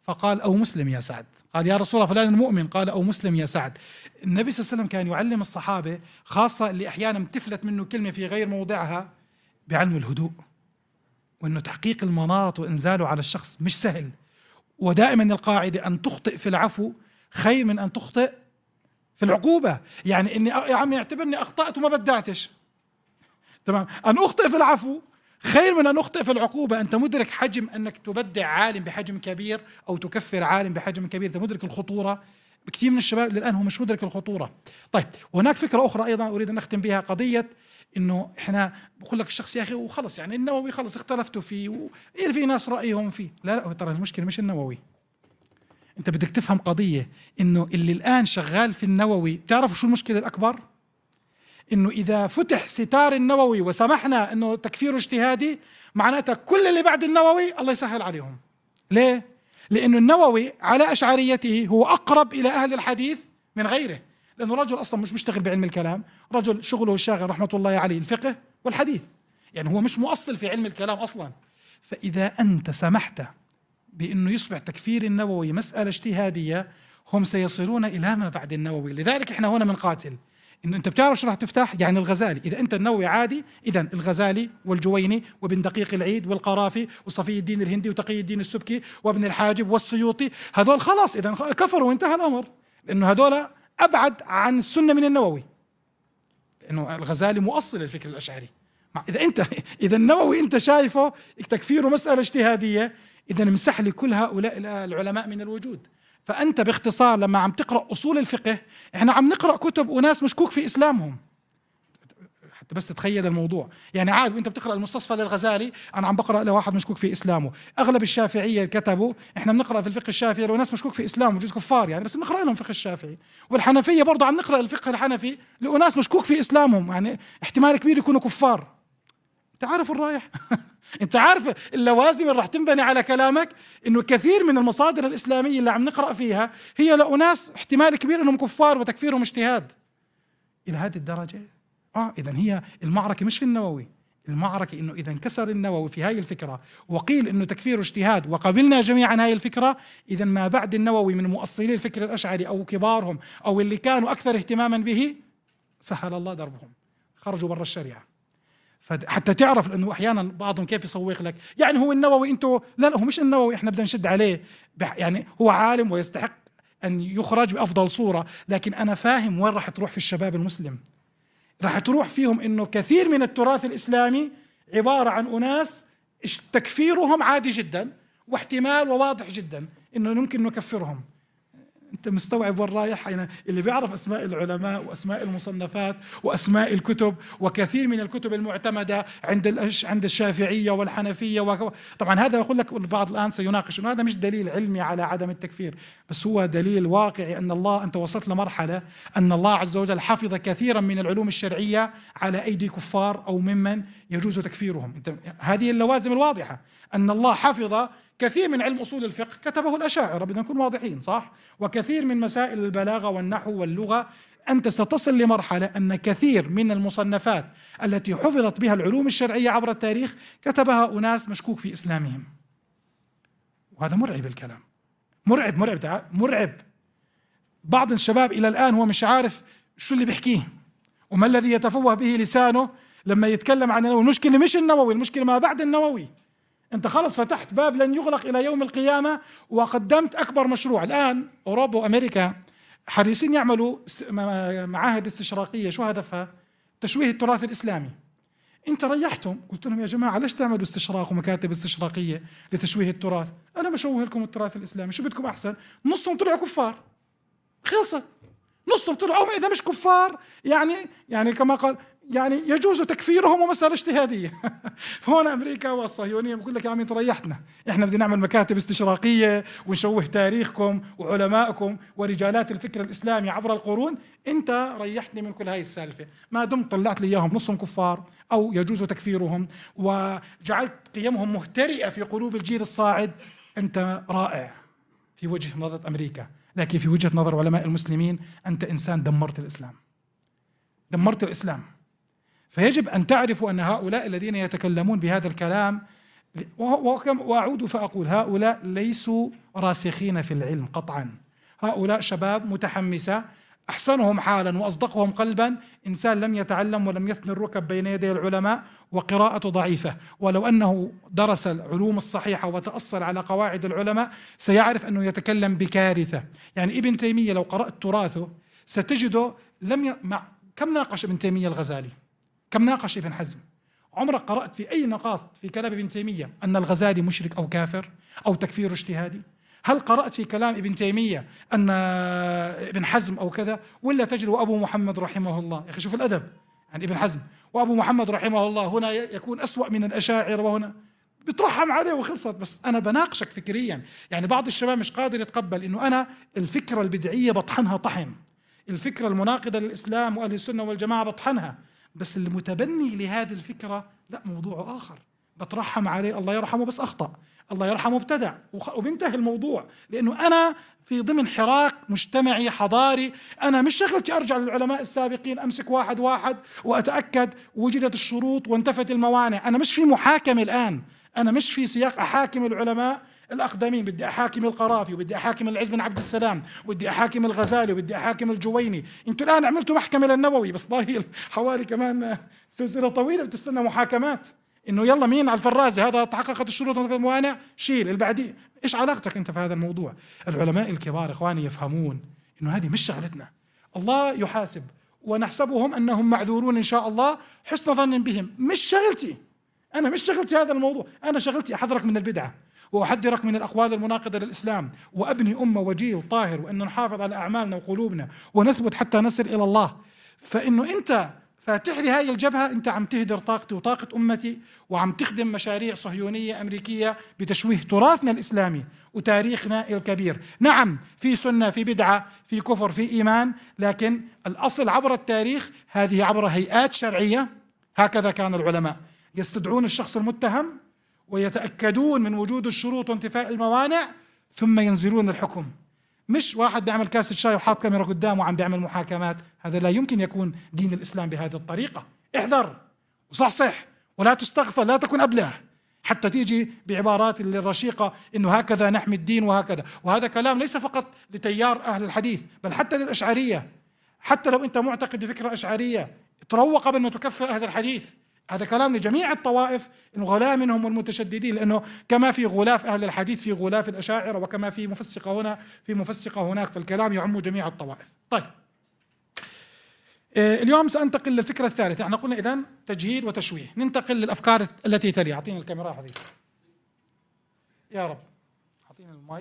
فقال أو مسلم يا سعد. قال يا رسول الله فلان المؤمن، قال أو مسلم يا سعد. النبي صلى الله عليه وسلم كان يعلم الصحابة، خاصة اللي أحيانا تفلت منه كلمة في غير موضعها، بعلم الهدوء، وأنه تحقيق المناط وإنزاله على الشخص مش سهل. ودائما القاعدة أن تخطئ في العفو خير من أن تخطئ في العقوبة. يعني إني يا عمي اعتبرني أخطأت وما بدعتش، تمام، أن أخطئ في العفو خير من أن أخطئ في العقوبة. أنت مدرك حجم أنك تبدع عالم بحجم كبير أو تكفر عالم بحجم كبير، أنت مدرك الخطورة. كثير من الشباب للآن هو مش مدرك الخطورة. طيب، وهناك فكرة أخرى أيضا أريد أن أختم بها، قضية إنه إحنا بقول لك الشخص يا أخي وخلص، يعني النووي خلص اختلفتوا فيه وإيه في ناس رأيهم فيه. لا لا، ترى المشكلة مش النووي. أنت بدك تفهم قضية، إنه اللي الآن شغال في النووي، تعرفوا شو المشكلة الأكبر؟ إنه إذا فتح ستار النووي وسمحنا إنه تكفير اجتهادي، معناتها كل اللي بعد النووي الله يسهل عليهم. ليه؟ لأنه النووي على أشعريته هو أقرب إلى أهل الحديث من غيره، لأنه رجل أصلا مش مشتغل بعلم الكلام، رجل شغله الشاغل رحمة الله عليه الفقه والحديث، يعني هو مش مؤصل في علم الكلام أصلا. فإذا أنت سمحت بأنه يصبح تكفير النووي مسألة اجتهادية، هم سيصلون إلى ما بعد النووي. لذلك إحنا هنا بنقاتل، إنه أنت بتعرف شو راح تفتح. يعني الغزالي، إذا أنت النووي عادي، إذا الغزالي والجويني وابن دقيق العيد والقرافي وصفي الدين الهندي وتقي الدين السبكي وابن الحاجب والسيوطي، هذول خلاص إذا كفروا وانتهى الأمر، لأنه هذول أبعد عن السنة من النووي، لأنه الغزالي مؤصل الفكر الأشعري. إذا أنت إذا النووي أنت شايفه تكفيره مسألة اجتهادية، إذا مسح لي كل هؤلاء العلماء من الوجود. فأنت باختصار لما عم تقرأ أصول الفقه، إحنا عم نقرأ كتب وناس مشكوك في إسلامهم، حتى بس تتخيل الموضوع. يعني عاد وأنت بتقرأ المستصفى للغزالي، أنا عم بقرأ لواحد مشكوك في إسلامه. أغلب الشافعية كتبوا، إحنا بنقرأ في الفقه الشافعي لناس مشكوك في إسلامه، جزء كفار يعني، بس بنقرأ لهم فقه الشافعي. والحنفية برضه عم نقرأ الفقه الحنفي لناس مشكوك في إسلامهم، يعني احتمال كبير يكونوا كفار. أنت عارف الرايح أنت عارف اللوازم اللي راح تنبني على كلامك، إنه كثير من المصادر الإسلامية اللي عم نقرأ فيها هي لأناس احتمال كبير إنهم كفار وتكفيرهم اجتهاد إلى هذه الدرجة. آه إذن هي المعركة مش في النووي، المعركة إنه إذا انكسر النووي في هاي الفكرة وقيل إنه تكفير اجتهاد وقبلنا جميعا هاي الفكرة، إذا ما بعد النووي من مؤصلي الفكر الأشعري أو كبارهم أو اللي كانوا أكثر اهتماما به، سهل الله دربهم، خرجوا برا الشريعة. حتى تعرف، لأنه أحيانا بعضهم كيف يسوق لك، يعني هو النووي أنتوا، لا لا هو مش النووي، إحنا بدنا نشد عليه، يعني هو عالم ويستحق أن يخرج بأفضل صورة، لكن أنا فاهم وين راح تروح في الشباب المسلم. راح تروح فيهم إنه كثير من التراث الإسلامي عبارة عن أناس تكفيرهم عادي جدا، واحتمال وواضح جدا إنه ممكن نكفرهم. أنت مستوعب وين رايح؟ يعني اللي بيعرف أسماء العلماء وأسماء المصنفات وأسماء الكتب، وكثير من الكتب المعتمدة عند عند الشافعية والحنفية و... طبعا هذا يقول لك البعض الآن سيناقش إنه هذا مش دليل علمي على عدم التكفير، بس هو دليل واقعي أن الله، أنت وصلت لمرحلة أن الله عز وجل حفظ كثيرا من العلوم الشرعية على أيدي كفار أو ممن يجوز تكفيرهم. أنت هذه اللوازم الواضحة، أن الله حفظ كثير من علم أصول الفقه كتبه الأشاعرة، بدنا نكون واضحين صح، وكثير من مسائل البلاغة والنحو واللغة. أنت ستصل لمرحلة أن كثير من المصنفات التي حفظت بها العلوم الشرعية عبر التاريخ كتبها أناس مشكوك في إسلامهم، وهذا مرعب الكلام، مرعب مرعب مرعب. بعض الشباب إلى الآن هو مش عارف شو اللي بيحكيه وما الذي يتفوه به لسانه لما يتكلم عن النووي. المشكلة مش النووي، المشكلة ما بعد النووي. أنت خلص فتحت باب لن يغلق إلى يوم القيامة، وقدمت أكبر مشروع. الآن أوروبا وأمريكا حريصين يعملوا معاهد استشراقية، شو هدفها؟ تشويه التراث الإسلامي. أنت ريحتهم، قلت لهم يا جماعة ليش تعملوا استشراق ومكاتب استشراقية لتشويه التراث؟ أنا بشوه لكم التراث الإسلامي، شو بدكم أحسن؟ نصهم طلعوا كفار، خلصت، نصهم طلعوا، أو إذا مش كفار يعني يعني كما قال يعني يجوز تكفيرهم ومسألة اجتهادية. هون أمريكا والصهيونية بقول لك يا عمي تريحتنا، إحنا بدنا نعمل مكاتب استشراقية ونشوه تاريخكم وعلمائكم ورجالات الفكر الإسلامي عبر القرون. أنت ريحتني من كل هاي السالفة، ما دمت طلعت لي إياهم نصهم كفار أو يجوز تكفيرهم وجعلت قيمهم مهترئة في قلوب الجيل الصاعد، أنت رائع في وجه نظر أمريكا، لكن في وجهة نظر علماء المسلمين أنت إنسان دمرت الإسلام، دمرت الإسلام. فيجب أن تعرفوا أن هؤلاء الذين يتكلمون بهذا الكلام وكم وأعود فأقول هؤلاء ليسوا راسخين في العلم قطعا، هؤلاء شباب متحمسة، أحسنهم حالا وأصدقهم قلبا إنسان لم يتعلم ولم يثني الركب بين يدي العلماء وقراءته ضعيفة، ولو أنه درس العلوم الصحيحة وتأصل على قواعد العلماء سيعرف أنه يتكلم بكارثة. يعني ابن تيمية لو قرأت تراثه ستجده لم ي... مع... كم ناقش ابن تيمية الغزالي؟ كم ناقش ابن حزم؟ عمرك قرأت في أي نقاط في كلام ابن تيمية أن الغزالي مشرك أو كافر أو تكفير اجتهادي؟ هل قرأت في كلام ابن تيمية أن ابن حزم أو كذا؟ ولا تجد وأبو محمد رحمه الله، يا أخي شوف الأدب عن ابن حزم، وأبو محمد رحمه الله هنا يكون أسوأ من الأشاعرة وهنا بترحم عليه وخلصت. بس أنا بناقشك فكريا. يعني بعض الشباب مش قادر يتقبل إنه أنا الفكرة البدعية بطحنها طحن، الفكرة المناقضة للإسلام وأهل السنة والجماعة بطحنها، بس المتبني لهذه الفكرة لا، موضوع آخر، بترحم عليه، الله يرحمه بس أخطأ، الله يرحمه ابتدع، وبينتهي الموضوع. لأنه أنا في ضمن حراك مجتمعي حضاري، أنا مش شغلتي أرجع للعلماء السابقين أمسك واحد واحد وأتأكد وجدت الشروط وانتفت الموانع. أنا مش في محاكمة الآن، أنا مش في سياق أحاكم العلماء الأقدمين، بدي أحاكم القرافي وبدي أحاكم العز بن عبد السلام وبدي أحاكم الغزالي وبدي أحاكم الجويني. أنتوا الآن عملتوا محكمة للنووي، بس ضايل حوالي كمان سلسلة طويلة بتستنى محاكمات، إنه يلا مين على الفرازة هذا تحققت الشروط وانتفت الموانع شيل البعدي. إيش علاقتك أنت في هذا الموضوع؟ العلماء الكبار إخواني يفهمون إنه هذه مش شغلتنا، الله يحاسب ونحسبهم أنهم معذورون إن شاء الله، حسن ظن بهم، مش شغلتي أنا، مش شغلتي هذا الموضوع. أنا شغلتي أحذرك من البدعة وأحذرك من الأقوال المناقضة للإسلام وأبني أمة وجيل طاهر، وأنه نحافظ على أعمالنا وقلوبنا ونثبت حتى نصل إلى الله. فإنه أنت فاتح لي هاي الجبهة، أنت عم تهدر طاقتي وطاقة أمتي، وعم تخدم مشاريع صهيونية أمريكية بتشويه تراثنا الإسلامي وتاريخنا الكبير. نعم في سنة، في بدعة، في كفر، في إيمان، لكن الأصل عبر التاريخ هذه عبر هيئات شرعية. هكذا كان العلماء يستدعون الشخص المتهم ويتأكدون من وجود الشروط وانتفاء الموانع ثم ينزلون الحكم. مش واحد بيعمل كاسة شاي وحاط كاميرا قدامه وعم بيعمل محاكمات. هذا لا يمكن يكون دين الإسلام بهذه الطريقة. احذر وصحصح ولا تستغفر، لا تكن أبله حتى تيجي بعبارات الرشيقة إنه هكذا نحمي الدين وهكذا. وهذا كلام ليس فقط لتيار أهل الحديث بل حتى للأشعرية. حتى لو أنت معتقد بفكرة أشعرية تروق قبل ما تكفر أهل الحديث. هذا كلام لجميع الطوائف، إنه غلاة منهم والمتشددين، لأنه كما في غلاف أهل الحديث في غلاف الأشاعرة، وكما في مفسقة هنا في مفسقة هناك، فالكلام يعم جميع الطوائف. طيب اليوم سأنتقل للفكرة الثالثة. احنا قلنا إذن تجهيل وتشويه، ننتقل للأفكار التي تلي. أعطينا الكاميرا حبيبي يا رب، أعطينا المايك.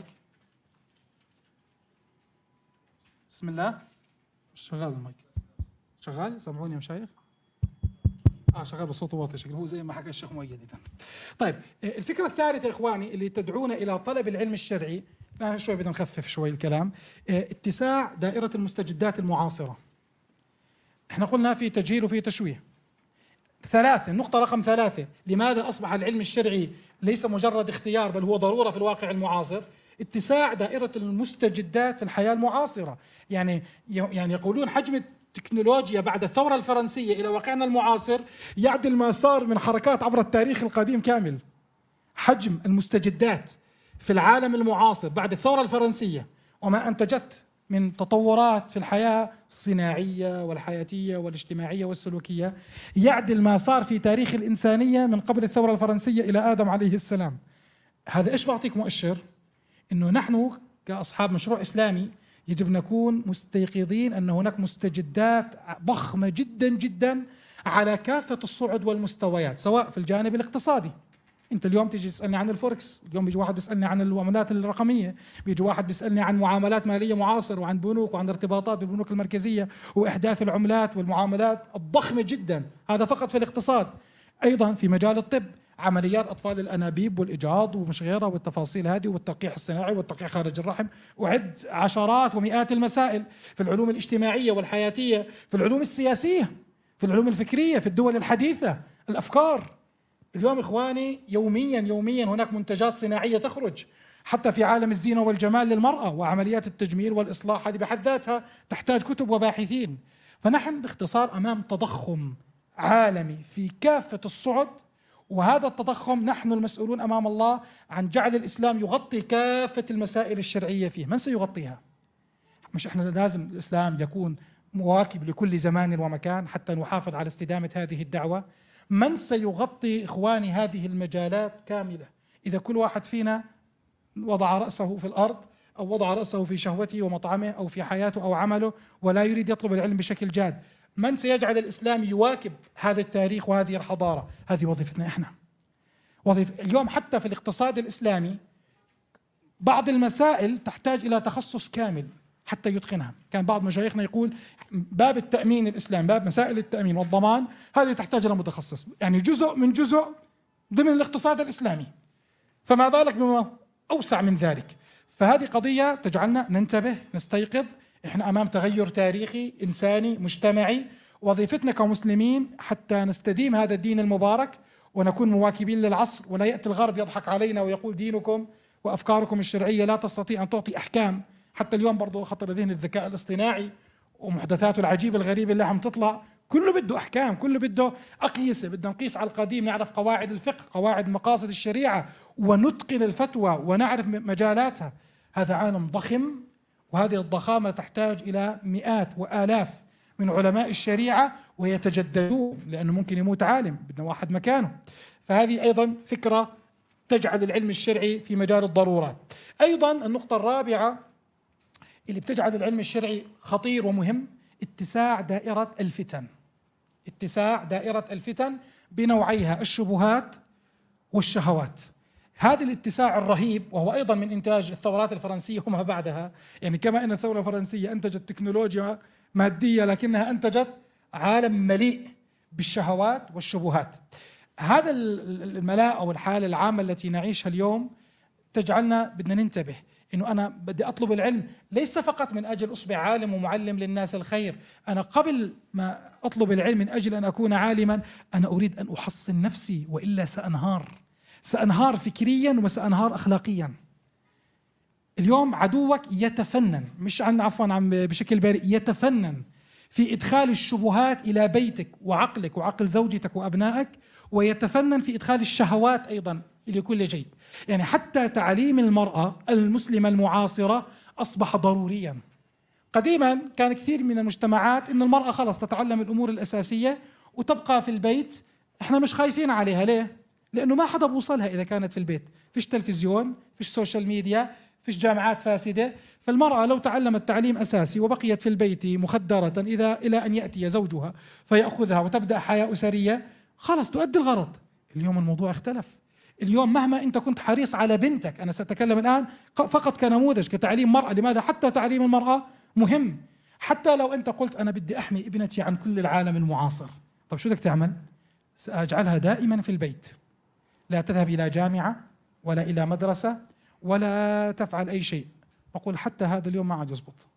بسم الله. مش شغال المايك؟ شغال؟ سامعوني يا مشايخ؟ اه شغال بصوت واطي شكله، هو زي ما حكى الشيخ مؤيد. إذن طيب الفكرة الثالثة يا إخواني اللي تدعونا إلى طلب العلم الشرعي، الآن شوي بدنا نخفف شوي الكلام، اتساع دائرة المستجدات المعاصرة. احنا قلنا في تجهيل وفي تشويه. ثلاثة، النقطة رقم ثلاثة، لماذا أصبح العلم الشرعي ليس مجرد اختيار بل هو ضرورة في الواقع المعاصر؟ اتساع دائرة المستجدات في الحياة المعاصرة. يعني يعني يقولون حجم التكنولوجيا بعد الثورة الفرنسية إلى واقعنا المعاصر يعدل ما صار من حركات عبر التاريخ القديم كامل. حجم المستجدات في العالم المعاصر بعد الثورة الفرنسية وما أنتجت من تطورات في الحياة الصناعية والحياتية والاجتماعية والسلوكية يعدل ما صار في تاريخ الإنسانية من قبل الثورة الفرنسية إلى آدم عليه السلام. هذا إيش بعطيك مؤشر؟ إنه نحن كأصحاب مشروع إسلامي يجب نكون مستيقظين أن هناك مستجدات ضخمة جدا جدا على كافة الصعد والمستويات، سواء في الجانب الاقتصادي. انت اليوم تيجي تسالني عن الفوركس، اليوم بيجي واحد بيسالني عن العملات الرقميه، بيجي واحد بيسالني عن معاملات ماليه معاصره وعن بنوك وعن ارتباطات بالبنوك المركزيه واحداث العملات والمعاملات الضخمه جدا. هذا فقط في الاقتصاد. ايضا في مجال الطب، عمليات اطفال الانابيب والاجهاض ومش غيرها والتفاصيل هذه والتلقيح الصناعي والتلقيح خارج الرحم، وعد عشرات ومئات المسائل في العلوم الاجتماعيه والحياتيه، في العلوم السياسيه، في العلوم الفكريه، في الدول الحديثه، الافكار. اليوم إخواني يوميا يوميا هناك منتجات صناعية تخرج، حتى في عالم الزينة والجمال للمرأة وعمليات التجميل والإصلاح، هذه بحد ذاتها تحتاج كتب وباحثين. فنحن باختصار أمام تضخم عالمي في كافة الصعد وهذا التضخم نحن المسؤولون أمام الله عن جعل الإسلام يغطي كافة المسائل الشرعية فيه. من سيغطيها؟ مش إحنا لازم الإسلام يكون مواكب لكل زمان ومكان حتى نحافظ على استدامة هذه الدعوة؟ من سيغطي إخواني هذه المجالات كاملة؟ إذا كل واحد فينا وضع رأسه في الأرض أو وضع رأسه في شهوته ومطعمه أو في حياته أو عمله ولا يريد يطلب العلم بشكل جاد، من سيجعل الإسلام يواكب هذا التاريخ وهذه الحضارة؟ هذه وظيفتنا إحنا. وظيفة اليوم حتى في الاقتصاد الإسلامي بعض المسائل تحتاج إلى تخصص كامل حتى يتقنها. كان بعض مشايخنا يقول باب التأمين الإسلامي، باب مسائل التأمين والضمان، هذه تحتاج إلى متخصص، يعني جزء من جزء ضمن الاقتصاد الإسلامي، فما بالك بما أوسع من ذلك. فهذه قضية تجعلنا ننتبه، نستيقظ، إحنا أمام تغير تاريخي إنساني مجتمعي. وظيفتنا كمسلمين حتى نستديم هذا الدين المبارك ونكون مواكبين للعصر، ولا يأتي الغرب يضحك علينا ويقول دينكم وأفكاركم الشرعية لا تستطيع أن تعطي أحكام. حتى اليوم برضو خطر ذهن الذكاء الاصطناعي ومحدثاته العجيبة الغريبة اللي عم تطلع، كله بده أحكام، كله بده أقيسة، بدنا نقيس على القديم، نعرف قواعد الفقه، قواعد مقاصد الشريعة، ونتقن الفتوى ونعرف مجالاتها. هذا عالم ضخم، وهذه الضخامة تحتاج إلى مئات وآلاف من علماء الشريعة ويتجددون، لأنه ممكن يموت عالم، بدنا واحد مكانه. فهذه أيضا فكرة تجعل العلم الشرعي في مجال الضرورات. أيضا النقطة الرابعة اللي بتجعل العلم الشرعي خطير ومهم، اتساع دائرة الفتن. اتساع دائرة الفتن بنوعيها الشبهات والشهوات. هذا الاتساع الرهيب، وهو أيضا من إنتاج الثورات الفرنسية وما بعدها، يعني كما أن الثورة الفرنسية أنتجت تكنولوجيا مادية لكنها أنتجت عالم مليء بالشهوات والشبهات. هذا الملاء أو الحالة العامة التي نعيشها اليوم تجعلنا بدنا ننتبه إنه أنا بدي أطلب العلم ليس فقط من أجل أصبح عالم ومعلم للناس الخير. أنا قبل ما أطلب العلم من أجل أن أكون عالما، أنا أريد أن أحصن نفسي، وإلا سأنهار سأنهار فكريا وسأنهار أخلاقيا. اليوم عدوك يتفنن، مش عن عفوا عن بشكل بارئ، يتفنن في إدخال الشبهات إلى بيتك وعقلك وعقل زوجتك وأبنائك، ويتفنن في إدخال الشهوات أيضا إلى كل شيء. يعني حتى تعليم المرأة المسلمة المعاصرة أصبح ضروريا. قديما كان كثير من المجتمعات إن المرأة خلص تتعلم الأمور الأساسية وتبقى في البيت، إحنا مش خايفين عليها. ليه؟ لأنه ما حدا بوصلها إذا كانت في البيت، فيش تلفزيون، فيش سوشيال ميديا، فيش جامعات فاسدة. فالمرأة لو تعلمت تعليم أساسي وبقيت في البيت مخدرة إذا إلى أن يأتي زوجها فيأخذها وتبدأ حياة أسرية، خلص تؤدي الغرض. اليوم الموضوع اختلف. اليوم مهما أنت كنت حريص على بنتك، أنا سأتكلم الآن فقط كنموذج كتعليم مرأة، لماذا؟ حتى تعليم المرأة مهم. حتى لو أنت قلت أنا بدي أحمي ابنتي عن كل العالم المعاصر، طب شو بدك تعمل؟ سأجعلها دائما في البيت، لا تذهب إلى جامعة ولا إلى مدرسة ولا تفعل أي شيء. أقول حتى هذا اليوم ما عاد يزبط،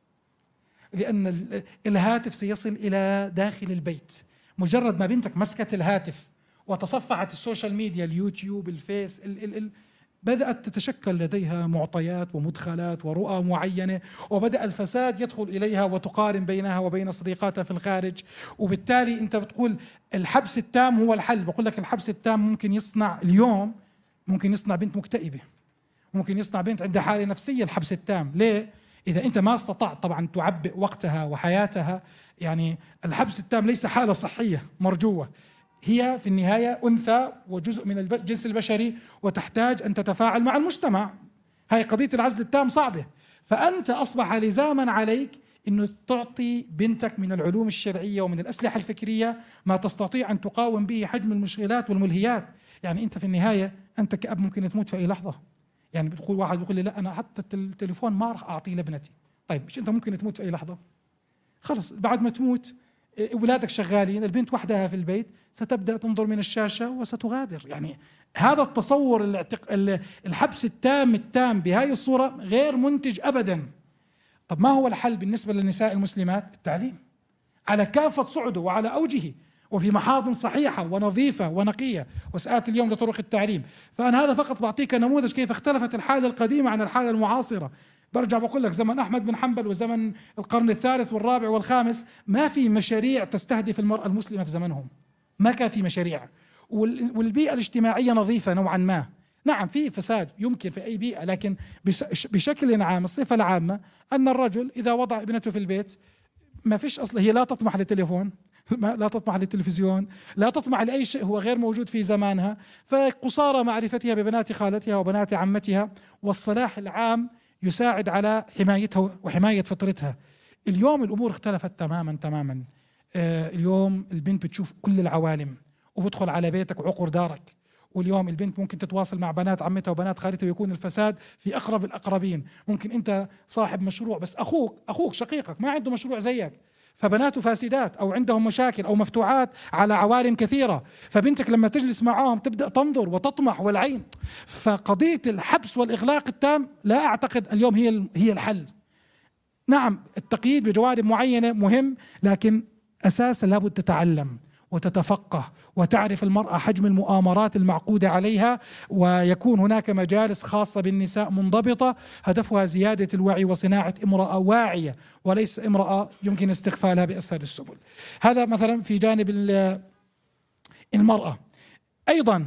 لأن الهاتف سيصل إلى داخل البيت. مجرد ما بنتك مسكت الهاتف وتصفحت السوشيال ميديا، اليوتيوب، الفيس، ال ال ال بدأت تتشكل لديها معطيات ومدخلات ورؤى معينة، وبدأ الفساد يدخل إليها وتقارن بينها وبين صديقاتها في الخارج. وبالتالي أنت بتقول الحبس التام هو الحل. بقول لك الحبس التام ممكن يصنع اليوم، ممكن يصنع بنت مكتئبة، ممكن يصنع بنت عندها حالة نفسية. الحبس التام ليه؟ إذا أنت ما استطعت طبعا تعبئ وقتها وحياتها. يعني الحبس التام ليس حالة صحية مرجوة، هي في النهاية أنثى وجزء من الجنس البشري وتحتاج أن تتفاعل مع المجتمع. هاي قضية العزل التام صعبة. فأنت أصبح لزاما عليك أنه تعطي بنتك من العلوم الشرعية ومن الأسلحة الفكرية ما تستطيع أن تقاوم به حجم المشغلات والملهيات. يعني أنت في النهاية أنت كأب ممكن تموت في أي لحظة. يعني بتقول واحد بيقول لي لا أنا حتى التليفون ما راح أعطيه لابنتي. طيب مش أنت ممكن تموت في أي لحظة؟ خلص بعد ما تموت أولادك شغالين، البنت وحدها في البيت، ستبدأ تنظر من الشاشة وستغادر. يعني هذا التصور الحبس التام التام بهذه الصورة غير منتج أبدا. طب ما هو الحل بالنسبة للنساء المسلمات؟ التعليم على كافة صعده وعلى أوجه وفي محاضن صحيحة ونظيفة ونقية، وسآتي اليوم لطرق التعليم. فأنا هذا فقط بعطيك نموذج كيف اختلفت الحالة القديمة عن الحالة المعاصرة. برجع بقول لك زمن أحمد بن حنبل وزمن القرن الثالث والرابع والخامس ما في مشاريع تستهدف المرأة المسلمة في زمنهم، ما كان في مشاريع. والبيئة الاجتماعية نظيفة نوعا ما. نعم في فساد يمكن في أي بيئة، لكن بشكل عام الصفة العامة أن الرجل إذا وضع ابنته في البيت ما فيش أصلا، هي لا تطمح للتليفون، لا تطمح للتلفزيون، لا تطمح لأي شيء هو غير موجود في زمانها، فقصارى معرفتها ببنات خالتها وبنات عمتها، والصلاح العام يساعد على حمايتها وحماية فطرتها. اليوم الأمور اختلفت تماما تماما. آه اليوم البنت بتشوف كل العوالم وبدخل على بيتك وعقر دارك، واليوم البنت ممكن تتواصل مع بنات عمتها وبنات خالتها ويكون الفساد في أقرب الأقربين. ممكن أنت صاحب مشروع بس أخوك أخوك شقيقك ما عنده مشروع زيك، فبناته فاسدات أو عندهم مشاكل أو مفتوحات على عوالم كثيرة، فبنتك لما تجلس معهم تبدأ تنظر وتطمح والعين. فقضية الحبس والإغلاق التام لا أعتقد اليوم هي هي الحل. نعم التقييد بجوانب معينة مهم، لكن أساسا لابد تتعلم وتتفقه وتعرف المرأة حجم المؤامرات المعقودة عليها، ويكون هناك مجالس خاصة بالنساء منضبطة هدفها زيادة الوعي وصناعة امرأة واعية وليس امرأة يمكن استغفالها بأسهل السبل. هذا مثلا في جانب المرأة. أيضا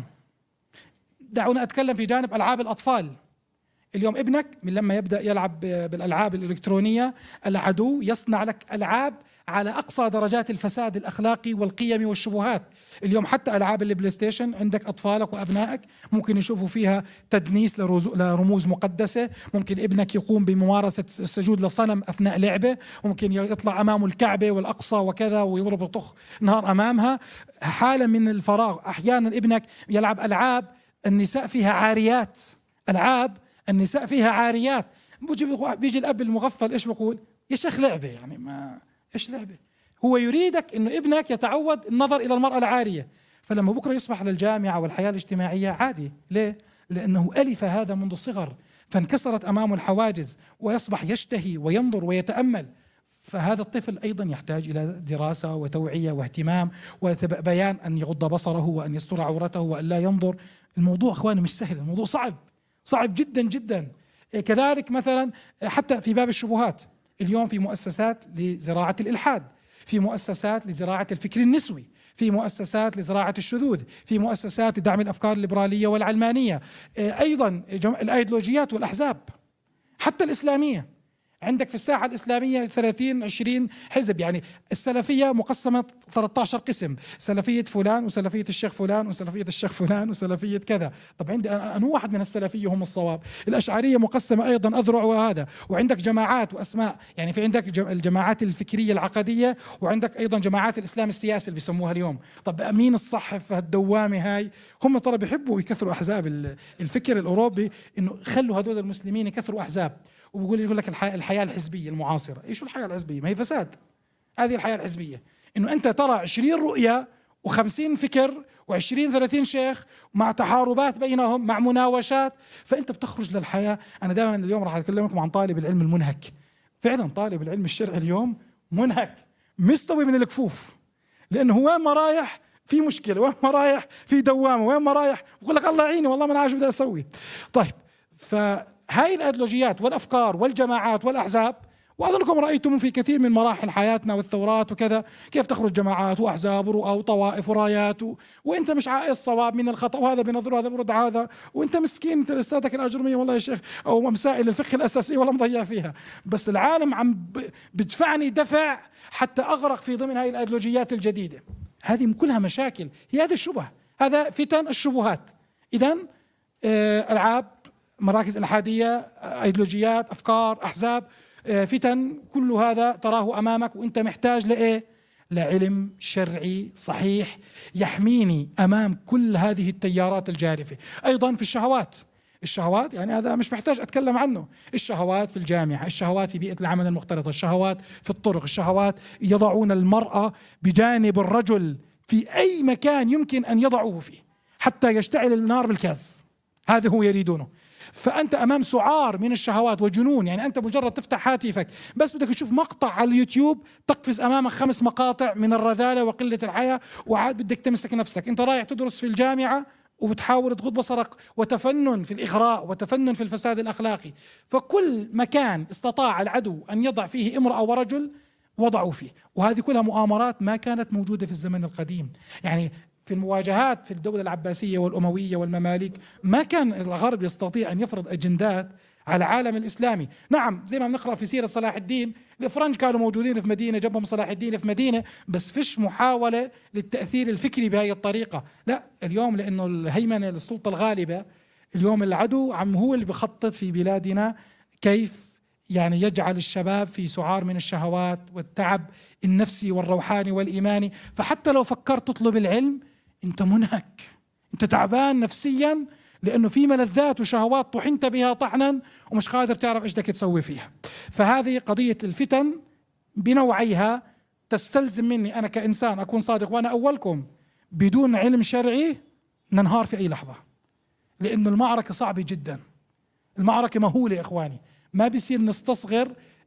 دعونا أتكلم في جانب ألعاب الأطفال. اليوم ابنك من لما يبدأ يلعب بالألعاب الإلكترونية العدو يصنع لك ألعاب على أقصى درجات الفساد الأخلاقي والقيمي والشبهات. اليوم حتى ألعاب البلاي ستيشن عندك أطفالك وأبنائك ممكن يشوفوا فيها تدنيس لرموز مقدسة، ممكن ابنك يقوم بممارسة السجود لصنم أثناء لعبه، ممكن يطلع أمامه الكعبة والأقصى وكذا ويضرب طخ نهار أمامها. حالة من الفراغ. أحيانا ابنك يلعب ألعاب النساء فيها عاريات، ألعاب النساء فيها عاريات، بيجي الأب المغفل إيش بقول؟ يا شيخ لعبة، يعني ما إيش لعبة؟ هو يريدك إنه ابنك يتعود النظر إلى المرأة العارية، فلما بكرة يصبح للجامعة والحياة الاجتماعية عادي. ليه؟ لأنه ألف هذا منذ الصغر فانكسرت أمامه الحواجز ويصبح يشتهي وينظر ويتأمل. فهذا الطفل أيضا يحتاج إلى دراسة وتوعية واهتمام وبيان أن يغض بصره وأن يستر عورته وأن لا ينظر. الموضوع أخواني مش سهل، الموضوع صعب صعب جدا جدا. كذلك مثلا حتى في باب الشبهات، اليوم في مؤسسات لزراعة الإلحاد، في مؤسسات لزراعة الفكر النسوي، في مؤسسات لزراعة الشذوذ، في مؤسسات لدعم الأفكار الليبرالية والعلمانية، أيضا الأيديولوجيات والأحزاب حتى الإسلامية. عندك في الساحة الإسلامية ثلاثين عشرين حزب، يعني السلفية مقسمة ثلاثة عشر قسم، سلفية فلان وسلفية الشيخ فلان وسلفية الشيخ فلان وسلفية كذا. طب عندي أنا واحد من السلفية هم الصواب. الأشعرية مقسمة أيضا أذرع وهذا، وعندك جماعات وأسماء، يعني في عندك الجماعات الفكرية العقدية وعندك أيضا جماعات الإسلام السياسي اللي بيسموها اليوم. طب مين الصح في هالدوامة هاي؟ هم ترى بيحبوا يكثروا أحزاب. الفكر الأوروبي إنه خلوا هذول المسلمين يكثروا أحزاب، وبقول يقول لك الحياة, الحياة الحزبية المعاصرة. ايش الحياة الحزبية؟ ما هي فساد. هذه الحياة الحزبية انه انت ترى عشرين رؤية وخمسين فكر وعشرين ثلاثين شيخ مع تحاربات بينهم مع مناوشات، فانت بتخرج للحياة. انا دائما اليوم راح اكلمكم عن طالب العلم المنهك. فعلا طالب العلم الشرعي اليوم منهك، مستوي من الكفوف، لانه وين ما رايح في مشكلة، وين ما رايح في دوامة، وين ما رايح بقول لك الله يعيني والله ما انا عارف بدي اسوي. طيب ف هاي الأيديولوجيات والأفكار والجماعات والأحزاب، وأظنكم رأيتم في كثير من مراحل حياتنا والثورات وكذا كيف تخرج جماعات وأحزاب ورؤى وطوائف ورايات و... وأنت مش عائل الصواب من الخطأ، وهذا بنظر وهذا برد هذا، وأنت مسكين أنت لساتك الأجرمية والله يا شيخ أو مسائل الفقه الأساسية والله مضيع فيها، بس العالم عم ب... بدفعني دفع حتى أغرق في ضمن هاي الأيديولوجيات الجديدة. هذه كلها مشاكل، هي هذه الشبه، هذا فتن الشبهات. إذن آه ألعاب، مراكز الحادية، أيديولوجيات، أفكار، أحزاب، فتن، كل هذا تراه أمامك وأنت محتاج لإيه؟ لعلم شرعي صحيح يحميني أمام كل هذه التيارات الجارفة. أيضا في الشهوات، الشهوات يعني هذا مش محتاج أتكلم عنه. الشهوات في الجامعة، الشهوات في بيئة العمل المختلطة، الشهوات في الطرق، الشهوات يضعون المرأة بجانب الرجل في أي مكان يمكن أن يضعوه فيه حتى يشتعل النار بالكاز، هذا هو يريدونه. فأنت أمام سعار من الشهوات وجنون، يعني أنت مجرد تفتح هاتفك بس بدك تشوف مقطع على اليوتيوب تقفز أمامك خمس مقاطع من الرذالة وقلة الحياة، وعاد بدك تمسك نفسك. أنت رايح تدرس في الجامعة وبتحاول تغض بصرك، وتفنن في الإغراء وتفنن في الفساد الأخلاقي. فكل مكان استطاع العدو أن يضع فيه امرأة ورجل وضعوا فيه، وهذه كلها مؤامرات ما كانت موجودة في الزمن القديم. يعني في المواجهات في الدولة العباسية والأموية والمماليك ما كان الغرب يستطيع أن يفرض أجندات على العالم الإسلامي. نعم زي ما بنقرأ في سيرة صلاح الدين، الفرنج كانوا موجودين في مدينة، جنبهم صلاح الدين في مدينة، بس فيش محاولة للتأثير الفكري بهذه الطريقة. لا اليوم لأنه الهيمنة السلطة الغالبة، اليوم العدو عم هو اللي بخطط في بلادنا كيف يعني يجعل الشباب في سعار من الشهوات والتعب النفسي والروحاني والإيماني. فحتى لو فكرت تطلب العلم أنت منهك، أنت تعبان نفسيا، لأنه في ملذات وشهوات طحنت بها طحنا ومش قادر تعرف إيش بدك تسوي فيها. فهذه قضية الفتن بنوعيها تستلزم مني أنا كإنسان أكون صادق، وأنا أولكم بدون علم شرعي ننهار في أي لحظة، لأن المعركة صعبة جدا، المعركة مهولة يا إخواني. ما بيصير نستصغر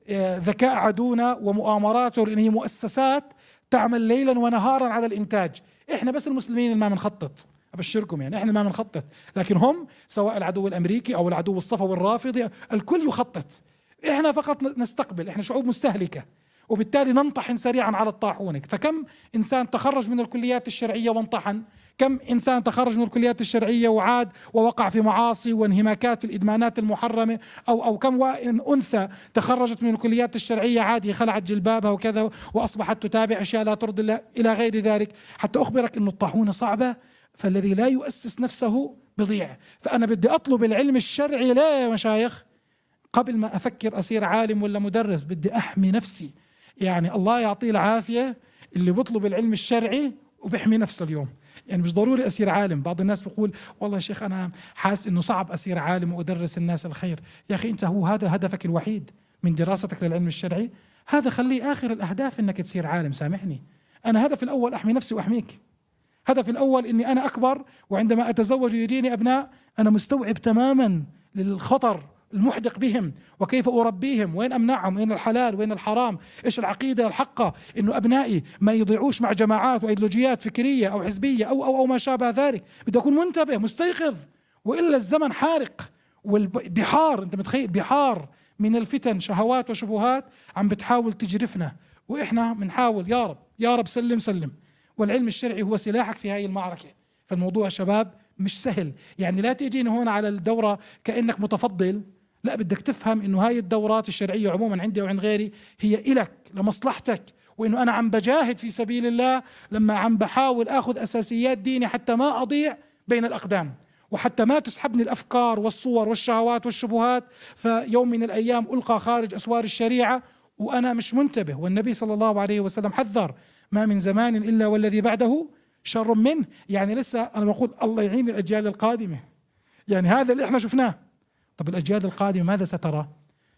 ذكاء عدونا ومؤامراته، لأن هي مؤسسات تعمل ليلا ونهارا على الإنتاج. إحنا بس المسلمين ما بنخطط، أبشركم يعني إحنا ما بنخطط، لكن هم سواء العدو الأمريكي أو العدو الصفوي الرافضي الكل يخطط. إحنا فقط نستقبل، إحنا شعوب مستهلكة، وبالتالي ننطحن سريعا على الطاحونة. فكم إنسان تخرج من الكليات الشرعية وانطحن، كم إنسان تخرج من الكليات الشرعية وعاد ووقع في معاصي وانهماكات الإدمانات المحرمة، أو أو كم أنثى تخرجت من الكليات الشرعية عادي خلعت جلبابها وكذا وأصبحت تتابع أشياء لا ترضي الله إلى غير ذلك. حتى أخبرك أن الطاحونة صعبة، فالذي لا يؤسس نفسه بضيع. فأنا بدي أطلب العلم الشرعي لا يا مشايخ قبل ما أفكر أصير عالم ولا مدرس، بدي أحمي نفسي. يعني الله يعطيه العافية اللي بطلب العلم الشرعي وبيحمي نفسه اليوم. يعني مش ضروري أصير عالم. بعض الناس بيقول والله يا شيخ أنا حاسس إنه صعب أصير عالم وأدرس الناس الخير. يا أخي أنت هو هذا هدفك الوحيد من دراستك للعلم الشرعي؟ هذا خليه آخر الأهداف إنك تصير عالم. سامحني، أنا هدفي الأول أحمي نفسي وأحميك. هدفي الأول إني أنا أكبر، وعندما أتزوج ويجيني أبناء أنا مستوعب تماما للخطر المحدق بهم وكيف أربيهم، وين أمنعهم، وين الحلال وين الحرام، إيش العقيدة الحقة، إنه أبنائي ما يضيعوش مع جماعات وأيديولوجيات فكرية أو حزبية أو أو أو ما شابه ذلك. بدي أكون منتبه مستيقظ، وإلا الزمن حارق والبحار، أنت متخيل بحار من الفتن شهوات وشبهات عم بتحاول تجرفنا، وإحنا بنحاول يا رب يا رب سلم سلم. والعلم الشرعي هو سلاحك في هاي المعركة. فالموضوع شباب مش سهل، يعني لا تجيني هون على الدورة كأنك متفضل، لا بدك تفهم انه هاي الدورات الشرعية عموما عندي وعند غيري هي إلك لمصلحتك، وانه انا عم بجاهد في سبيل الله لما عم بحاول اخذ اساسيات ديني حتى ما اضيع بين الاقدام، وحتى ما تسحبني الافكار والصور والشهوات والشبهات، فيوم من الايام القى خارج اسوار الشريعة وانا مش منتبه. والنبي صلى الله عليه وسلم حذر ما من زمان الا والذي بعده شر منه. يعني لسه انا بقول الله يعين الاجيال القادمة، يعني هذا اللي احنا شفناه. طب الأجيال القادمة ماذا سترى؟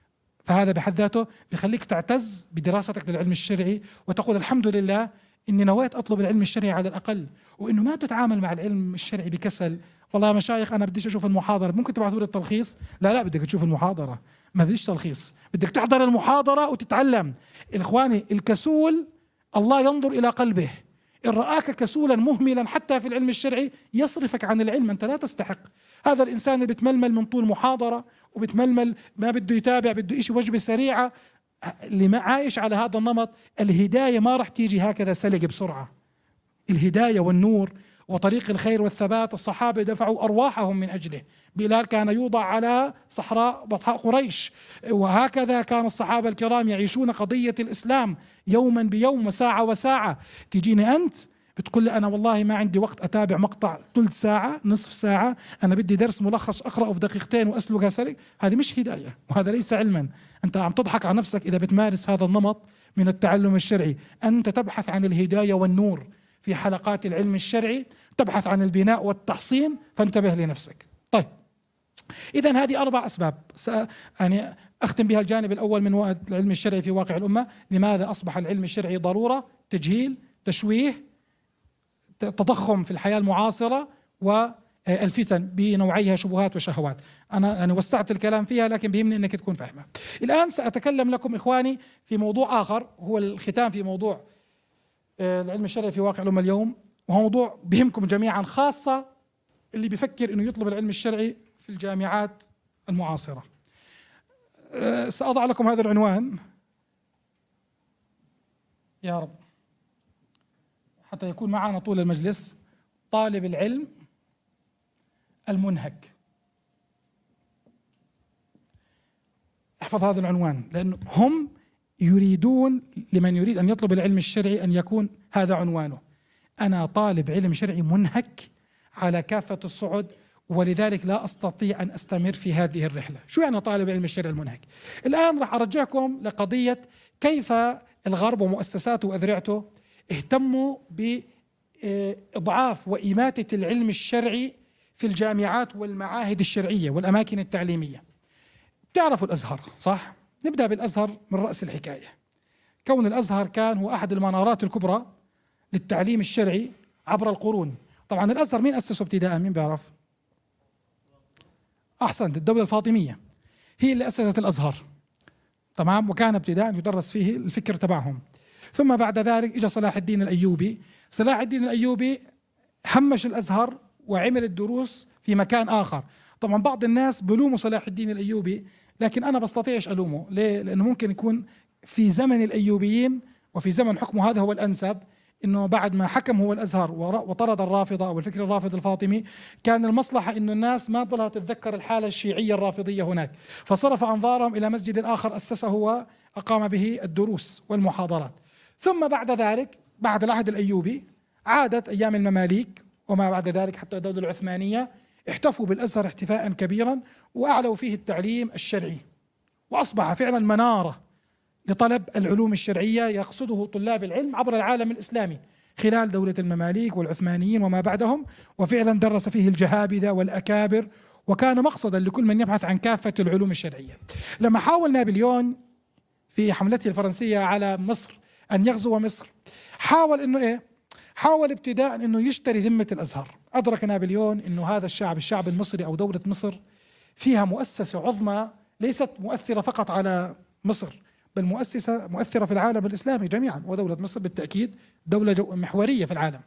فهذا بحد ذاته بيخليك تعتز بدراستك للعلم الشرعي وتقول الحمد لله إني نويت أطلب العلم الشرعي على الأقل، وإنه ما تتعامل مع العلم الشرعي بكسل. والله يا مشايخ أنا بديش أشوف المحاضرة، ممكن تبعثوا لي التلخيص؟ لا لا بدك تشوف المحاضرة، ما بديش تلخيص، بدك تحضر المحاضرة وتتعلم. إخواني الكسول الله ينظر إلى قلبه، إن رآك كسولا مهملا حتى في العلم الشرعي يصرفك عن العلم، أنت لا تستحق. هذا الإنسان اللي بتململ من طول محاضرة وبتململ ما بده يتابع، بده إشي وجبة سريعة، اللي ما عايش على هذا النمط الهداية ما راح تيجي هكذا سلق بسرعة. الهداية والنور وطريق الخير والثبات الصحابة دفعوا أرواحهم من أجله. بلال كان يوضع على صحراء بطحاء قريش، وهكذا كان الصحابة الكرام يعيشون قضية الإسلام يوما بيوم وساعة وساعة. تجيني أنت بتقول لي أنا والله ما عندي وقت أتابع مقطع ثلث ساعة نصف ساعة، أنا بدي درس ملخص أقرأه في دقيقتين وأسلقها سلق. هذه مش هداية وهذا ليس علما. أنت عم تضحك على نفسك إذا بتمارس هذا النمط من التعلم الشرعي. أنت تبحث عن الهداية والنور في حلقات العلم الشرعي، تبحث عن البناء والتحصين، فانتبه لنفسك. طيب إذن هذه أربع أسباب يعني أختم بها الجانب الأول من العلم الشرعي في واقع الأمة. لماذا أصبح العلم الشرعي ضرورة؟ تجهيل، تشويه، تضخم في الحياة المعاصرة، والفتن بنوعيها شبهات وشهوات. أنا أنا وسعت الكلام فيها لكن بيهمني أنك تكون فاهمة. الآن سأتكلم لكم إخواني في موضوع آخر هو الختام في موضوع العلم الشرعي في واقع الأمة اليوم، وهو موضوع بهمكم جميعا، خاصة اللي بيفكر أنه يطلب العلم الشرعي في الجامعات المعاصرة. سأضع لكم هذا العنوان يا رب حتى يكون معنا طول المجلس. طالب العلم المنهك. احفظ هذا العنوان، لأنه هم يريدون لمن يريد أن يطلب العلم الشرعي أن يكون هذا عنوانه: أنا طالب علم شرعي منهك على كافة الصعد، ولذلك لا أستطيع أن أستمر في هذه الرحلة. شو يعني طالب علم الشرعي المنهك؟ الآن راح أرجعكم لقضية كيف الغرب ومؤسساته وأذرعته اهتموا بإضعاف وإماتة العلم الشرعي في الجامعات والمعاهد الشرعية والأماكن التعليمية. تعرفوا الأزهر صح؟ نبدأ بالأزهر من رأس الحكاية. كون الأزهر كان هو أحد المنارات الكبرى للتعليم الشرعي عبر القرون. طبعا الأزهر مين أسسه ابتداء؟ مين بيعرف؟ أحسنت، الدولة الفاطمية هي اللي أسست الأزهر، تمام، وكان ابتداء يدرس فيه الفكر تبعهم. ثم بعد ذلك إجا صلاح الدين الأيوبي. صلاح الدين الأيوبي همش الأزهر وعمل الدروس في مكان آخر. طبعا بعض الناس بلوموا صلاح الدين الأيوبي، لكن أنا بستطيعش ألومه. ليه؟ لأنه ممكن يكون في زمن الأيوبيين وفي زمن حكمه هذا هو الأنسب، إنه بعد ما حكم هو الأزهر وطرد الرافضة أو الفكر الرافضي الفاطمي، كان المصلحة إنه الناس ما ضلها تتذكر الحالة الشيعية الرافضية هناك، فصرف أنظارهم إلى مسجد آخر أسسه وأقام به الدروس والمحاضرات. ثم بعد ذلك بعد العهد الأيوبي عادت أيام المماليك وما بعد ذلك حتى الدولة العثمانية، احتفوا بالأزهر احتفاء كبيرا وأعلوا فيه التعليم الشرعي، وأصبح فعلا منارة لطلب العلوم الشرعية يقصده طلاب العلم عبر العالم الإسلامي خلال دولة المماليك والعثمانيين وما بعدهم. وفعلا درس فيه الجهابذة والأكابر، وكان مقصدا لكل من يبحث عن كافة العلوم الشرعية. لما حاول نابليون في حملته الفرنسية على مصر أن يغزو مصر، حاول أنه إيه؟ حاول ابتداء أنه يشتري ذمة الأزهر. أدرك نابليون أنه هذا الشعب الشعب المصري أو دولة مصر فيها مؤسسة عظمى ليست مؤثرة فقط على مصر، بل مؤسسة مؤثرة في العالم الإسلامي جميعا، ودولة مصر بالتأكيد دولة محورية في العالم.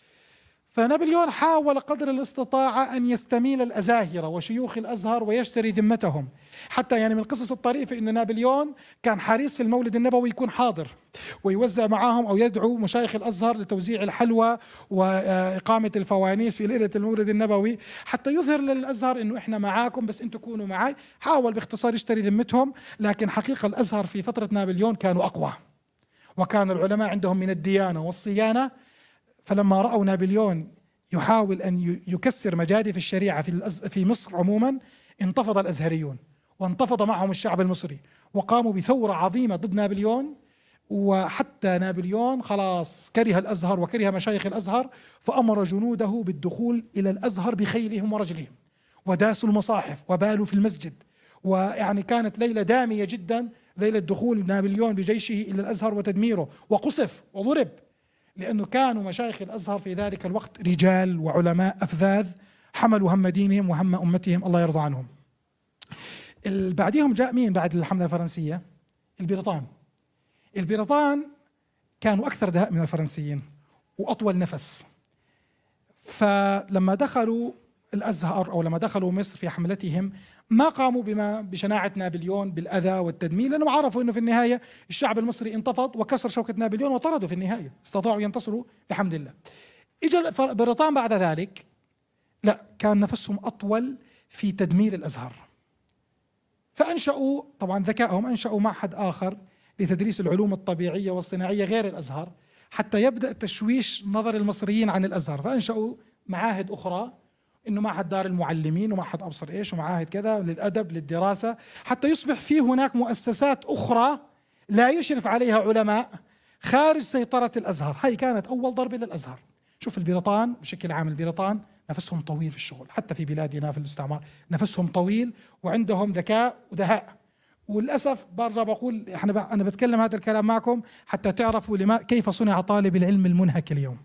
فنابليون حاول قدر الاستطاعة أن يستميل الأزاهرة وشيوخ الأزهر ويشتري ذمتهم. حتى يعني من القصص الطريفة أن نابليون كان حريص في المولد النبوي يكون حاضر ويوزع معاهم أو يدعو مشايخ الأزهر لتوزيع الحلوى وإقامة الفوانيس في ليلة المولد النبوي، حتى يظهر للأزهر أنه إحنا معاكم بس أنتم كونوا معي. حاول باختصار يشتري ذمتهم، لكن حقيقة الأزهر في فترة نابليون كانوا أقوى، وكان العلماء عندهم من الديانة والصيانة. فلما رأوا نابليون يحاول أن يكسر مجادف الشريعة في في مصر عموما، انتفض الأزهريون وانتفض معهم الشعب المصري وقاموا بثورة عظيمة ضد نابليون. وحتى نابليون خلاص كره الأزهر وكره مشايخ الأزهر، فأمر جنوده بالدخول إلى الأزهر بخيلهم ورجلهم، وداسوا المصاحف وبالوا في المسجد. ويعني كانت ليلة دامية جدا، ليلة دخول نابليون بجيشه إلى الأزهر وتدميره، وقصف وضرب، لأنه كانوا مشايخ الأزهر في ذلك الوقت رجال وعلماء أفذاذ حملوا هم دينهم وهم أمتهم الله يرضى عنهم. بعدهم جاء مين بعد الحملة الفرنسية؟ البريطان. البريطان كانوا أكثر دهاء من الفرنسيين وأطول نفس. فلما دخلوا الأزهر أو لما دخلوا مصر في حملتهم ما قاموا بما بشناعة نابليون بالأذى والتدمير، لأنهم عرفوا أنه في النهاية الشعب المصري انتفض وكسر شوكة نابليون وطردوا في النهاية، استطاعوا ينتصروا بحمد الله. إجا البريطان بعد ذلك، لا كان نفسهم أطول في تدمير الأزهر، فأنشأوا طبعا ذكائهم أنشأوا معهد آخر لتدريس العلوم الطبيعية والصناعية غير الأزهر، حتى يبدأ تشويش نظر المصريين عن الأزهر. فأنشأوا معاهد أخرى، إنه معهد دار المعلمين ومعهد أبصر إيش ومعاهد كذا للأدب للدراسة، حتى يصبح في هناك مؤسسات أخرى لا يشرف عليها علماء خارج سيطرة الأزهر. هاي كانت أول ضربة للأزهر. شوف البريطان بشكل عام، البريطان نفسهم طويل في الشغل، حتى في بلادنا في الاستعمار نفسهم طويل وعندهم ذكاء ودهاء. وللأسف برجع بقول احنا أنا بتكلم هذا الكلام معكم حتى تعرفوا لما كيف صنع طالب العلم المنهك اليوم.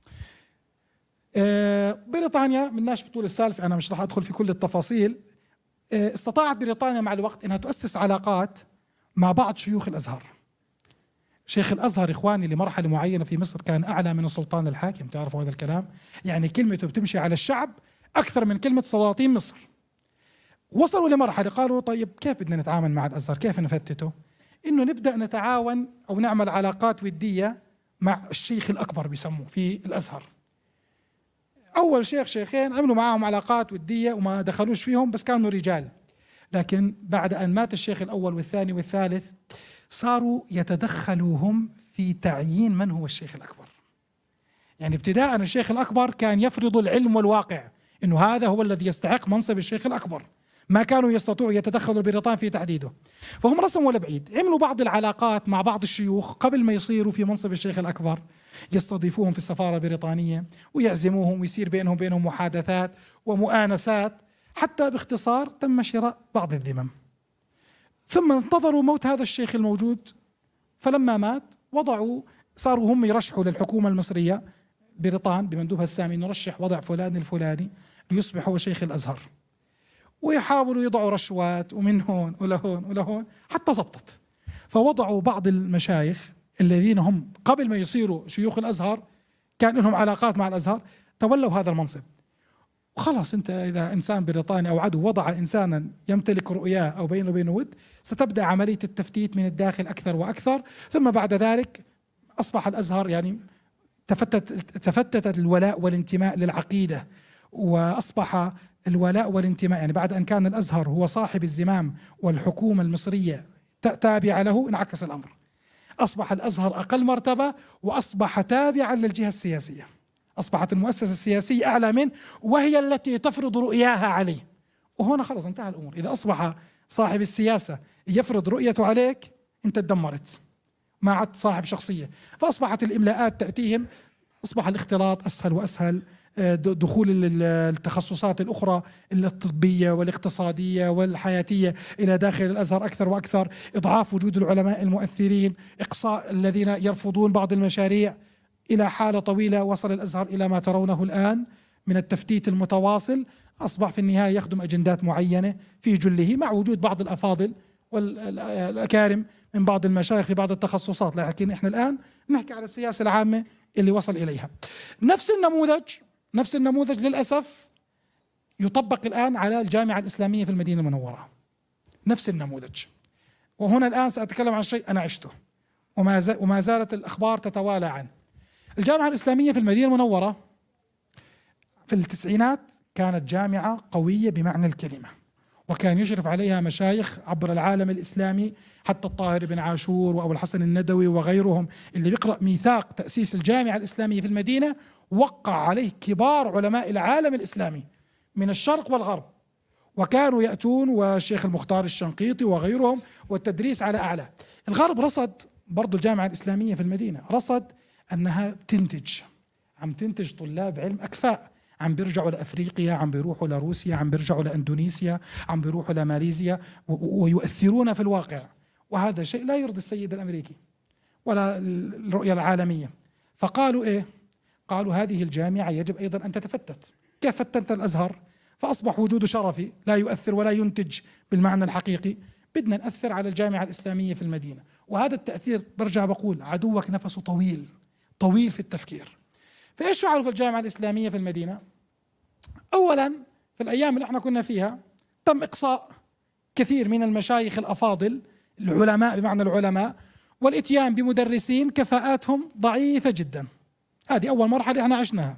بريطانيا مناش بطول السالفة، أنا مش راح أدخل في كل التفاصيل. استطاعت بريطانيا مع الوقت أنها تؤسس علاقات مع بعض شيوخ الأزهر. شيخ الأزهر إخواني لمرحلة معينة في مصر كان أعلى من السلطان الحاكم، تعرفوا هذا الكلام؟ يعني كلمته بتمشي على الشعب أكثر من كلمة سلاطين مصر. وصلوا لمرحلة قالوا طيب كيف بدنا نتعامل مع الأزهر؟ كيف نفتته؟ إنه نبدأ نتعاون أو نعمل علاقات ودية مع الشيخ الأكبر بيسموه في الأزهر. أول شيخ شيخين عملوا معاهم علاقات ودية وما دخلوش فيهم، بس كانوا رجال. لكن بعد أن مات الشيخ الأول والثاني والثالث صاروا يتدخلوا هم في تعيين من هو الشيخ الأكبر. يعني ابتداء الشيخ الأكبر كان يفرض العلم والواقع إنه هذا هو الذي يستحق منصب الشيخ الأكبر، ما كانوا يستطيعوا يتدخلوا البريطان في تحديده. فهم رسموا لبعيد، عملوا بعض العلاقات مع بعض الشيوخ قبل ما يصيروا في منصب الشيخ الأكبر، يستضيفوهم في السفارة البريطانية ويعزموهم ويصير بينهم بينهم محادثات ومؤانسات، حتى باختصار تم شراء بعض الذمم. ثم انتظروا موت هذا الشيخ الموجود، فلما مات وضعوا، صاروا هم يرشحوا للحكومة المصرية بريطان بمندوبها السامي نرشح وضع فلان الفلاني ليصبح هو شيخ الأزهر، ويحاولوا يضعوا رشوات ومن هون ولهون ولهون حتى زبطت. فوضعوا بعض المشايخ الذين هم قبل ما يصيروا شيوخ الأزهر كان لهم علاقات مع الأزهر، تولوا هذا المنصب. وخلاص أنت إذا إنسان بريطاني أو عدو وضع إنسانا يمتلك رؤياه أو بينه وبينه ود، ستبدأ عملية التفتيت من الداخل أكثر وأكثر. ثم بعد ذلك أصبح الأزهر يعني تفتت تفتتت الولاء والانتماء للعقيدة، وأصبح الولاء والانتماء يعني بعد أن كان الأزهر هو صاحب الزمام والحكومة المصرية تابعة له، انعكس الأمر، أصبح الأزهر أقل مرتبة وأصبح تابعا للجهة السياسية، أصبحت المؤسسة السياسية أعلى منه وهي التي تفرض رؤياها عليه. وهنا خلص انتهى الأمور. إذا أصبح صاحب السياسة يفرض رؤيته عليك أنت تدمرت، ما عاد صاحب شخصية. فأصبحت الإملاءات تأتيهم، أصبح الاختلاط أسهل وأسهل، دخول التخصصات الأخرى الطبية والاقتصادية والحياتية إلى داخل الأزهر أكثر وأكثر، إضعاف وجود العلماء المؤثرين، إقصاء الذين يرفضون بعض المشاريع، إلى حالة طويلة وصل الأزهر إلى ما ترونه الآن من التفتيت المتواصل. أصبح في النهاية يخدم أجندات معينة في جله، مع وجود بعض الأفاضل والأكارم من بعض المشايخ في بعض التخصصات، لكن إحنا الآن نحكي على السياسة العامة اللي وصل إليها. نفس النموذج نفس النموذج للأسف يطبق الآن على الجامعة الإسلامية في المدينة المنورة، نفس النموذج. وهنا الآن سأتكلم عن شيء أنا عشته وما وما زالت الأخبار تتوالى عنه. الجامعة الإسلامية في المدينة المنورة في التسعينات كانت جامعة قوية بمعنى الكلمة، وكان يشرف عليها مشايخ عبر العالم الإسلامي، حتى الطاهر بن عاشور وأبو الحسن الندوي وغيرهم. اللي بيقرأ ميثاق تأسيس الجامعة الإسلامية في المدينة وقع عليه كبار علماء العالم الإسلامي من الشرق والغرب، وكانوا يأتون، والشيخ المختار الشنقيطي وغيرهم، والتدريس على أعلى. الغرب رصد برضو الجامعة الإسلامية في المدينة، رصد أنها تنتج، عم تنتج طلاب علم أكفاء، عم بيرجعوا لأفريقيا، عم بيروحوا لروسيا، عم بيرجعوا لأندونيسيا، عم بيروحوا لماليزيا، ويؤثرون في الواقع. وهذا شيء لا يرضي السيد الأمريكي ولا الرؤية العالمية. فقالوا إيه؟ قالوا هذه الجامعة يجب أيضا أن تتفتت. كيف فتت الأزهر؟ فأصبح وجوده شرفي لا يؤثر ولا ينتج بالمعنى الحقيقي، بدنا نأثر على الجامعة الإسلامية في المدينة. وهذا التأثير برجع بقول عدوك نفسه طويل طويل في التفكير. فإيش فعلوا في الجامعة الإسلامية في المدينة؟ أولا في الأيام اللي احنا كنا فيها تم إقصاء كثير من المشايخ الأفاضل العلماء بمعنى العلماء، والإتيان بمدرسين كفاءاتهم ضعيفة جدا. هذه أول مرحلة احنا عشناها.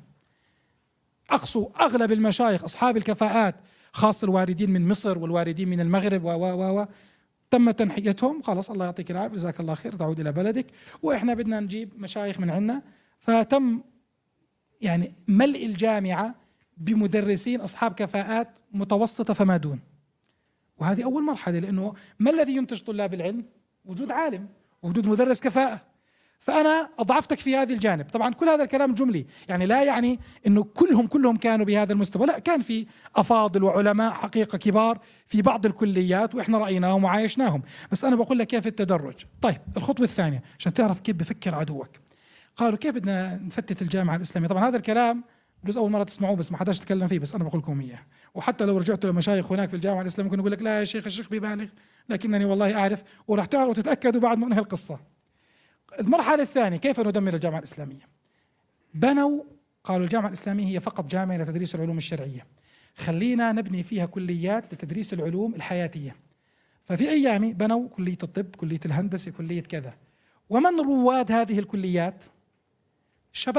أقصوا أغلب المشايخ أصحاب الكفاءات، خاصة الواردين من مصر والواردين من المغرب و و و تم تنحيتهم. خلاص الله يعطيك العافية، جزاك الله خير، تعود إلى بلدك، وإحنا بدنا نجيب مشايخ من عندنا. فتم يعني ملء الجامعة بمدرسين أصحاب كفاءات متوسطة فما دون. وهذه أول مرحلة، لأنه ما الذي ينتج طلاب العلم؟ وجود عالم، وجود مدرس كفاءة. فأنا أضعفتك في هذا الجانب. طبعا كل هذا الكلام جملي، يعني لا يعني أنه كلهم كلهم كانوا بهذا المستوى، لا، كان في أفاضل وعلماء حقيقة كبار في بعض الكليات وإحنا رأيناهم وعايشناهم. بس أنا بقول لك كيف التدرج. طيب الخطوة الثانية عشان تعرف كيف بفكر عدوك، قالوا كيف بدنا نفتت الجامعة الإسلامية. طبعا هذا الكلام جزء أول مرة تسمعوه، بس ما حداش يتكلم فيه، بس أنا بقول لكم إياه. وحتى لو رجعتوا لمشايخ هناك في الجامعة الإسلامية ممكن يقول لك لا يا شيخ الشيخ ببالغ، لكنني والله أعرف، وراح تعرفوا تتأكدوا بعد ما أنهي القصة. المرحلة الثانية كيف ندمر الجامعة الإسلامية. بنوا، قالوا الجامعة الإسلامية هي فقط جامعة لتدريس العلوم الشرعية، خلينا نبني فيها كليات لتدريس العلوم الحياتية. ففي أيامي بنوا كلية الطب، كلية الهندسة، كلية كذا. ومن رواد هذه الكليات؟ شباب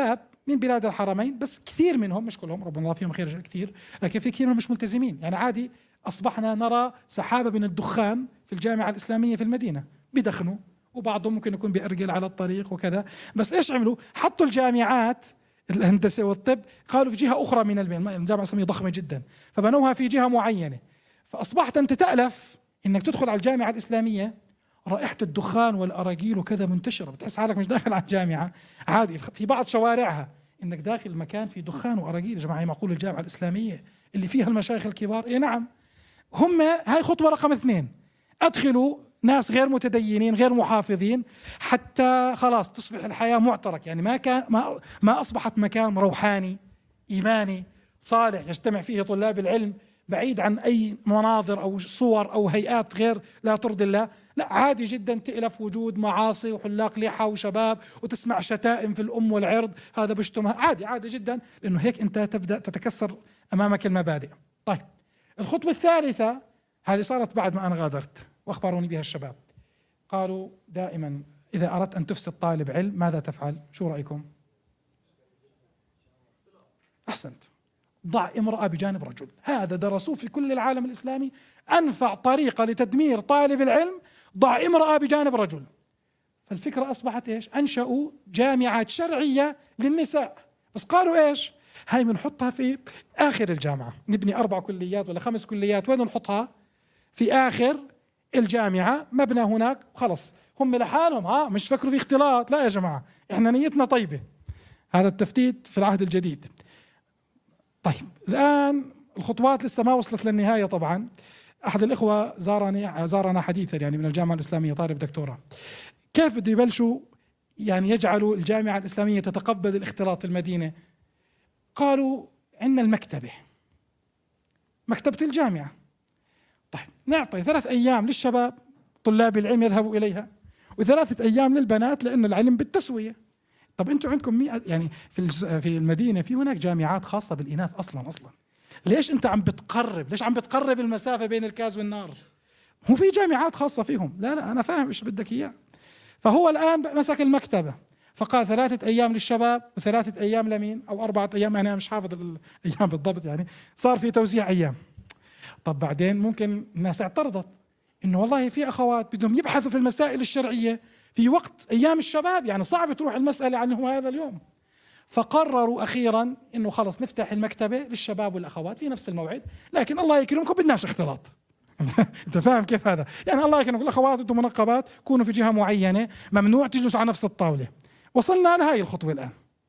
من بلاد الحرمين، بس كثير منهم مش كلهم ربنا الله فيهم خير كثير، لكن في كثير منهم مش ملتزمين. يعني عادي أصبحنا نرى سحابة من الدخان في الجامعة الإسلامية في المدينة، بدخنوا، وبعضهم ممكن يكون بيأرجل على الطريق وكذا. بس إيش عملوا؟ حطوا الجامعات الهندسة والطب قالوا في جهة أخرى من الجامعة الإسلامية ضخمة جدا، فبنوها في جهة معينة، فأصبحت أنت تألف إنك تدخل على الجامعة الإسلامية رائحة الدخان والأراجيل وكذا منتشرة، بتحس حالك مش داخل على الجامعة عادي. في بعض شوارعها إنك داخل مكان فيه دخان وأراجيل. يا جماعة هي معقول الجامعة الإسلامية اللي فيها المشايخ الكبار؟ إيه نعم. هم هاي خطوة رقم اثنين، أدخلوا ناس غير متدينين غير محافظين حتى خلاص تصبح الحياة معترك. يعني ما كان ما ما أصبحت مكان روحاني إيماني صالح يجتمع فيه طلاب العلم بعيد عن أي مناظر أو صور أو هيئات غير لا ترضي الله. لا، عادي جدا تألف وجود معاصي وحلاق لحى وشباب وتسمع شتائم في الأم والعرض، هذا بشتمها، عادي عادي جدا، لأنه هيك أنت تبدأ تتكسر أمامك المبادئ. طيب الخطوة الثالثة هذه صارت بعد ما أنا غادرت وأخبروني بها الشباب، قالوا دائما إذا أردت أن تفسد طالب علم ماذا تفعل؟ شو رأيكم؟ أحسنت، ضع امرأة بجانب رجل. هذا درسوه في كل العالم الإسلامي، أنفع طريقة لتدمير طالب العلم ضع امرأة بجانب رجل. فالفكرة أصبحت إيش؟ أنشأوا جامعات شرعية للنساء، بس قالوا إيش؟ هاي بنحطها في آخر الجامعة، نبني أربع كليات ولا خمس كليات، وين نحطها؟ في آخر الجامعة، مبنى هناك، خلص هم لحالهم، ها مش فكروا في اختلاط، لا يا جماعة احنا نيتنا طيبة. هذا التفتيت في العهد الجديد. طيب الآن الخطوات لسه ما وصلت للنهاية. طبعا أحد الإخوة زارني زارنا حديثا يعني من الجامعة الإسلامية، طالب دكتوراه، كيف بده يبلشوا يعني يجعلوا الجامعة الإسلامية تتقبل الاختلاط في المدينة؟ قالوا عندنا المكتبة، مكتبة الجامعة. طيب نعطي ثلاث أيام للشباب طلاب العلم يذهبوا إليها، وثلاثة أيام للبنات لأنه العلم بالتسوية. طب أنتم عندكم مئة يعني في في المدينة في هناك جامعات خاصة بالإناث أصلا أصلا ليش أنت عم بتقرب؟ ليش عم بتقرب المسافة بين الكاز والنار؟ هو في جامعات خاصة فيهم. لا لا أنا فاهم إيش بدك إياه. فهو الآن مسك المكتبة فقال ثلاثة أيام للشباب وثلاثة أيام لمين؟ أو أربعة أيام، أنا مش حافظ الأيام بالضبط، يعني صار في توزيع أيام. طب بعدين ممكن الناس اعترضت إنه والله في أخوات بدهم يبحثوا في المسائل الشرعية في وقت أيام الشباب، يعني صعب تروح المسألة عنه هذا اليوم. فقرروا أخيرا إنه خلص نفتح المكتبة للشباب والأخوات في نفس الموعد، لكن الله يكرمكم بدناش اختلاط. أنت فاهم كيف هذا؟ يعني الله يكرمكم الأخوات أنتم منقبات كونوا في جهة معينة، ممنوع تجلسوا على نفس الطاولة. وصلنا لهي الخطوة الآن.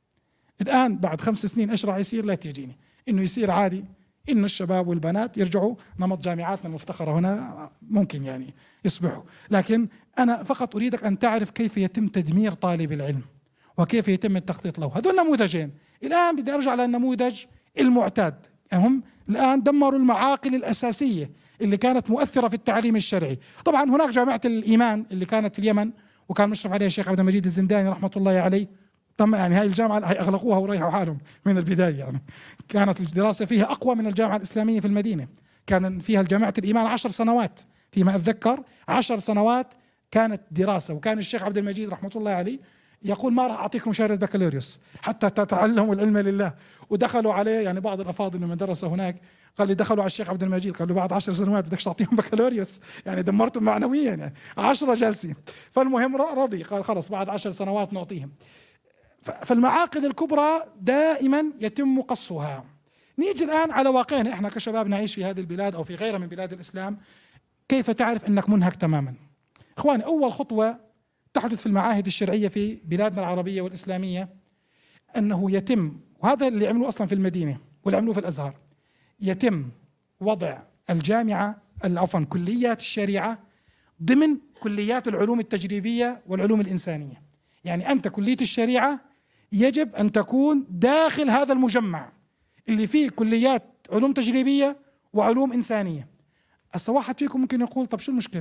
الآن بعد خمس سنين إيش راح يصير؟ لا تجيني إنه يصير عادي إنه الشباب والبنات يرجعوا نمط جامعاتنا المفتخرة هنا، ممكن يعني يصبحوا. لكن أنا فقط أريدك أن تعرف كيف يتم تدمير طالب العلم وكيف يتم التخطيط له. هذول نموذجين. الآن بدي أرجع للنموذج المعتاد. هم الآن دمروا المعاقل الأساسية اللي كانت مؤثرة في التعليم الشرعي. طبعا هناك جامعة الإيمان اللي كانت في اليمن وكان مشرف عليها الشيخ عبد المجيد الزنداني رحمة الله عليه. تم يعني هاي الجامعة هاي أغلقوها وريحوا حالهم من البداية، يعني كانت الدراسة فيها أقوى من الجامعة الإسلامية في المدينة. كان فيها الجامعة الإيمان عشر سنوات فيما أتذكر، عشر سنوات كانت دراسة. وكان الشيخ عبد المجيد رحمة الله عليه يقول ما راح أعطيكم شهادة بكالوريوس حتى تتعلموا العلم لله. ودخلوا عليه يعني بعض الأفاضل لما درسوا هناك قال لي دخلوا على الشيخ عبد المجيد قالوا بعد عشر سنوات بدك تعطيهم بكالوريوس، يعني دمرتهم معنويا، يعني عشرة جالسين. فالمهم رضي قال خلص بعد عشر سنوات نعطيهم. فالمعاقد الكبرى دائما يتم قصها. نيجي الآن على واقعنا احنا كشباب نعيش في هذه البلاد أو في غيرها من بلاد الإسلام. كيف تعرف أنك منهك تماما؟ إخواني، أول خطوة تحدث في المعاهد الشرعية في بلادنا العربية والإسلامية أنه يتم، وهذا اللي عملوه أصلا في المدينة واللي عملوه في الأزهر، يتم وضع الجامعة عفوا كليات الشريعة ضمن كليات العلوم التجريبية والعلوم الإنسانية. يعني أنت كلية الشريعة يجب أن تكون داخل هذا المجمع اللي فيه كليات علوم تجريبية وعلوم إنسانية. هسه واحد فيكم ممكن يقول طب شو المشكلة؟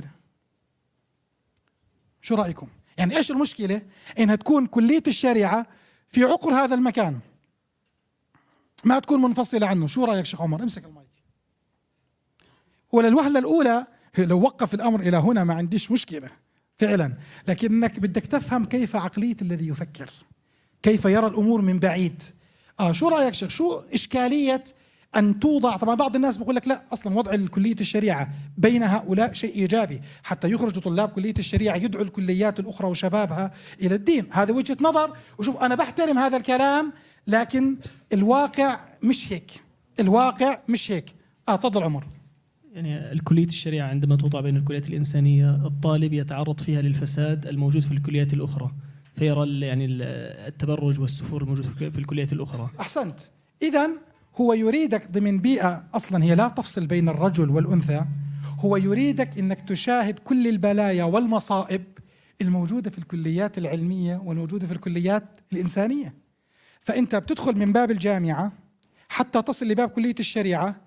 شو رأيكم؟ يعني إيش المشكلة إنها تكون كلية الشريعة في عقر هذا المكان ما تكون منفصلة عنه؟ شو رأيك شيخ عمر؟ امسك المايك. وللوهلة الأولى لو وقف الأمر إلى هنا ما عنديش مشكلة فعلا، لكنك بدك تفهم كيف عقلية الذي يفكر، كيف يرى الأمور من بعيد. آه شو رأيك شيخ؟ شو إشكالية أن توضع؟ طبعا بعض الناس بيقول لك لا، أصلا وضع كلية الشريعة بين هؤلاء شيء إيجابي، حتى يخرجوا طلاب كلية الشريعة يدعوا الكليات الأخرى وشبابها إلى الدين. هذا وجهة نظر، وشوف أنا بحترم هذا الكلام، لكن الواقع مش هيك. الواقع مش هيك. آه تفضل عمر. يعني الكلية الشريعة عندما توضع بين الكليات الإنسانية الطالب يتعرض فيها للفساد الموجود في الكليات الأخرى، فيرى يعني التبرج والسفور الموجود في الكليات الأخرى. أحسنت. إذن هو يريدك ضمن بيئة أصلا هي لا تفصل بين الرجل والأنثى، هو يريدك أنك تشاهد كل البلايا والمصائب الموجودة في الكليات العلمية والموجودة في الكليات الإنسانية. فأنت بتدخل من باب الجامعة حتى تصل لباب كلية الشريعة،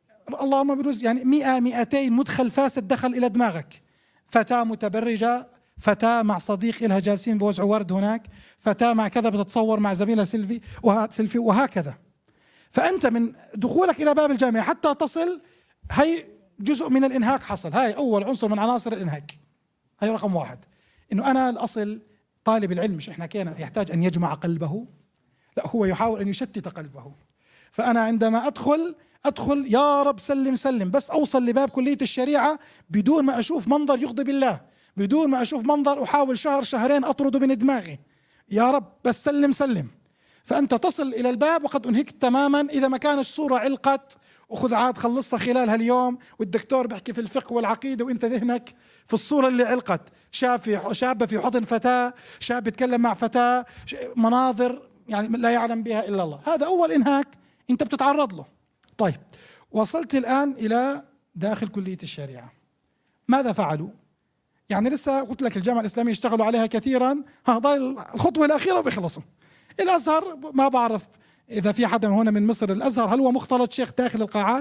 اللهم بجوز يعني مئة مئتين مدخل فاسد دخل إلى دماغك. فتاة متبرجة، فتاة مع صديق إلها جالسين بوزعوا ورد هناك، فتاة مع كذا بتتصور مع زميلها سيلفي سيلفي وهكذا. فأنت من دخولك إلى باب الجامعة حتى تصل، هي جزء من الإنهاك حصل. هاي أول عنصر من عناصر الإنهاك، هي رقم واحد. إنه أنا الأصل طالب العلم مش إحنا كنا يحتاج أن يجمع قلبه، لا هو يحاول أن يشتت قلبه. فأنا عندما أدخل أدخل يا رب سلم سلم، بس أوصل لباب كلية الشريعة بدون ما أشوف منظر يغضب الله، بدون ما أشوف منظر أحاول شهر شهرين أطرده من دماغي، يا رب بس سلم سلم. فأنت تصل إلى الباب وقد أنهكت تماما. إذا ما كانت الصورة علقت وخذ عاد خلصها خلال هاليوم، والدكتور بيحكي في الفقه والعقيدة وأنت ذهنك في الصورة اللي علقت، شاب في شابة في حضن فتاة، شاب بيتكلم مع فتاة، مناظر يعني لا يعلم بها إلا الله. هذا أول إنهاك أنت بتتعرض له. طيب وصلت الآن إلى داخل كلية الشريعة، ماذا فعلوا؟ يعني لسه قلت لك الجامعة الإسلامية اشتغلوا عليها كثيرا، ها ضايل الخطوة الأخيرة وبيخلصوا. الأزهر ما بعرف إذا في حدا هنا من مصر، الأزهر هل هو مختلط شيخ داخل القاعات؟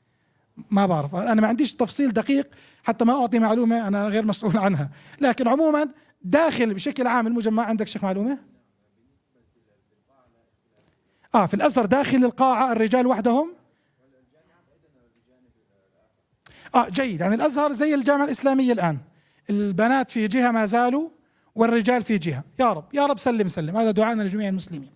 ما بعرف، أنا ما عنديش تفصيل دقيق حتى ما أعطي معلومة أنا غير مسؤول عنها، لكن عموما داخل بشكل عام المجمع عندك شيخ معلومة؟ آه في الأزهر داخل القاعة الرجال وحدهم؟ آه جيد. يعني الأزهر زي الجامعة الإسلامية الآن، البنات في جهة ما زالوا والرجال في جهة. يا رب يا رب سلم سلم، هذا دعاءنا لجميع المسلمين.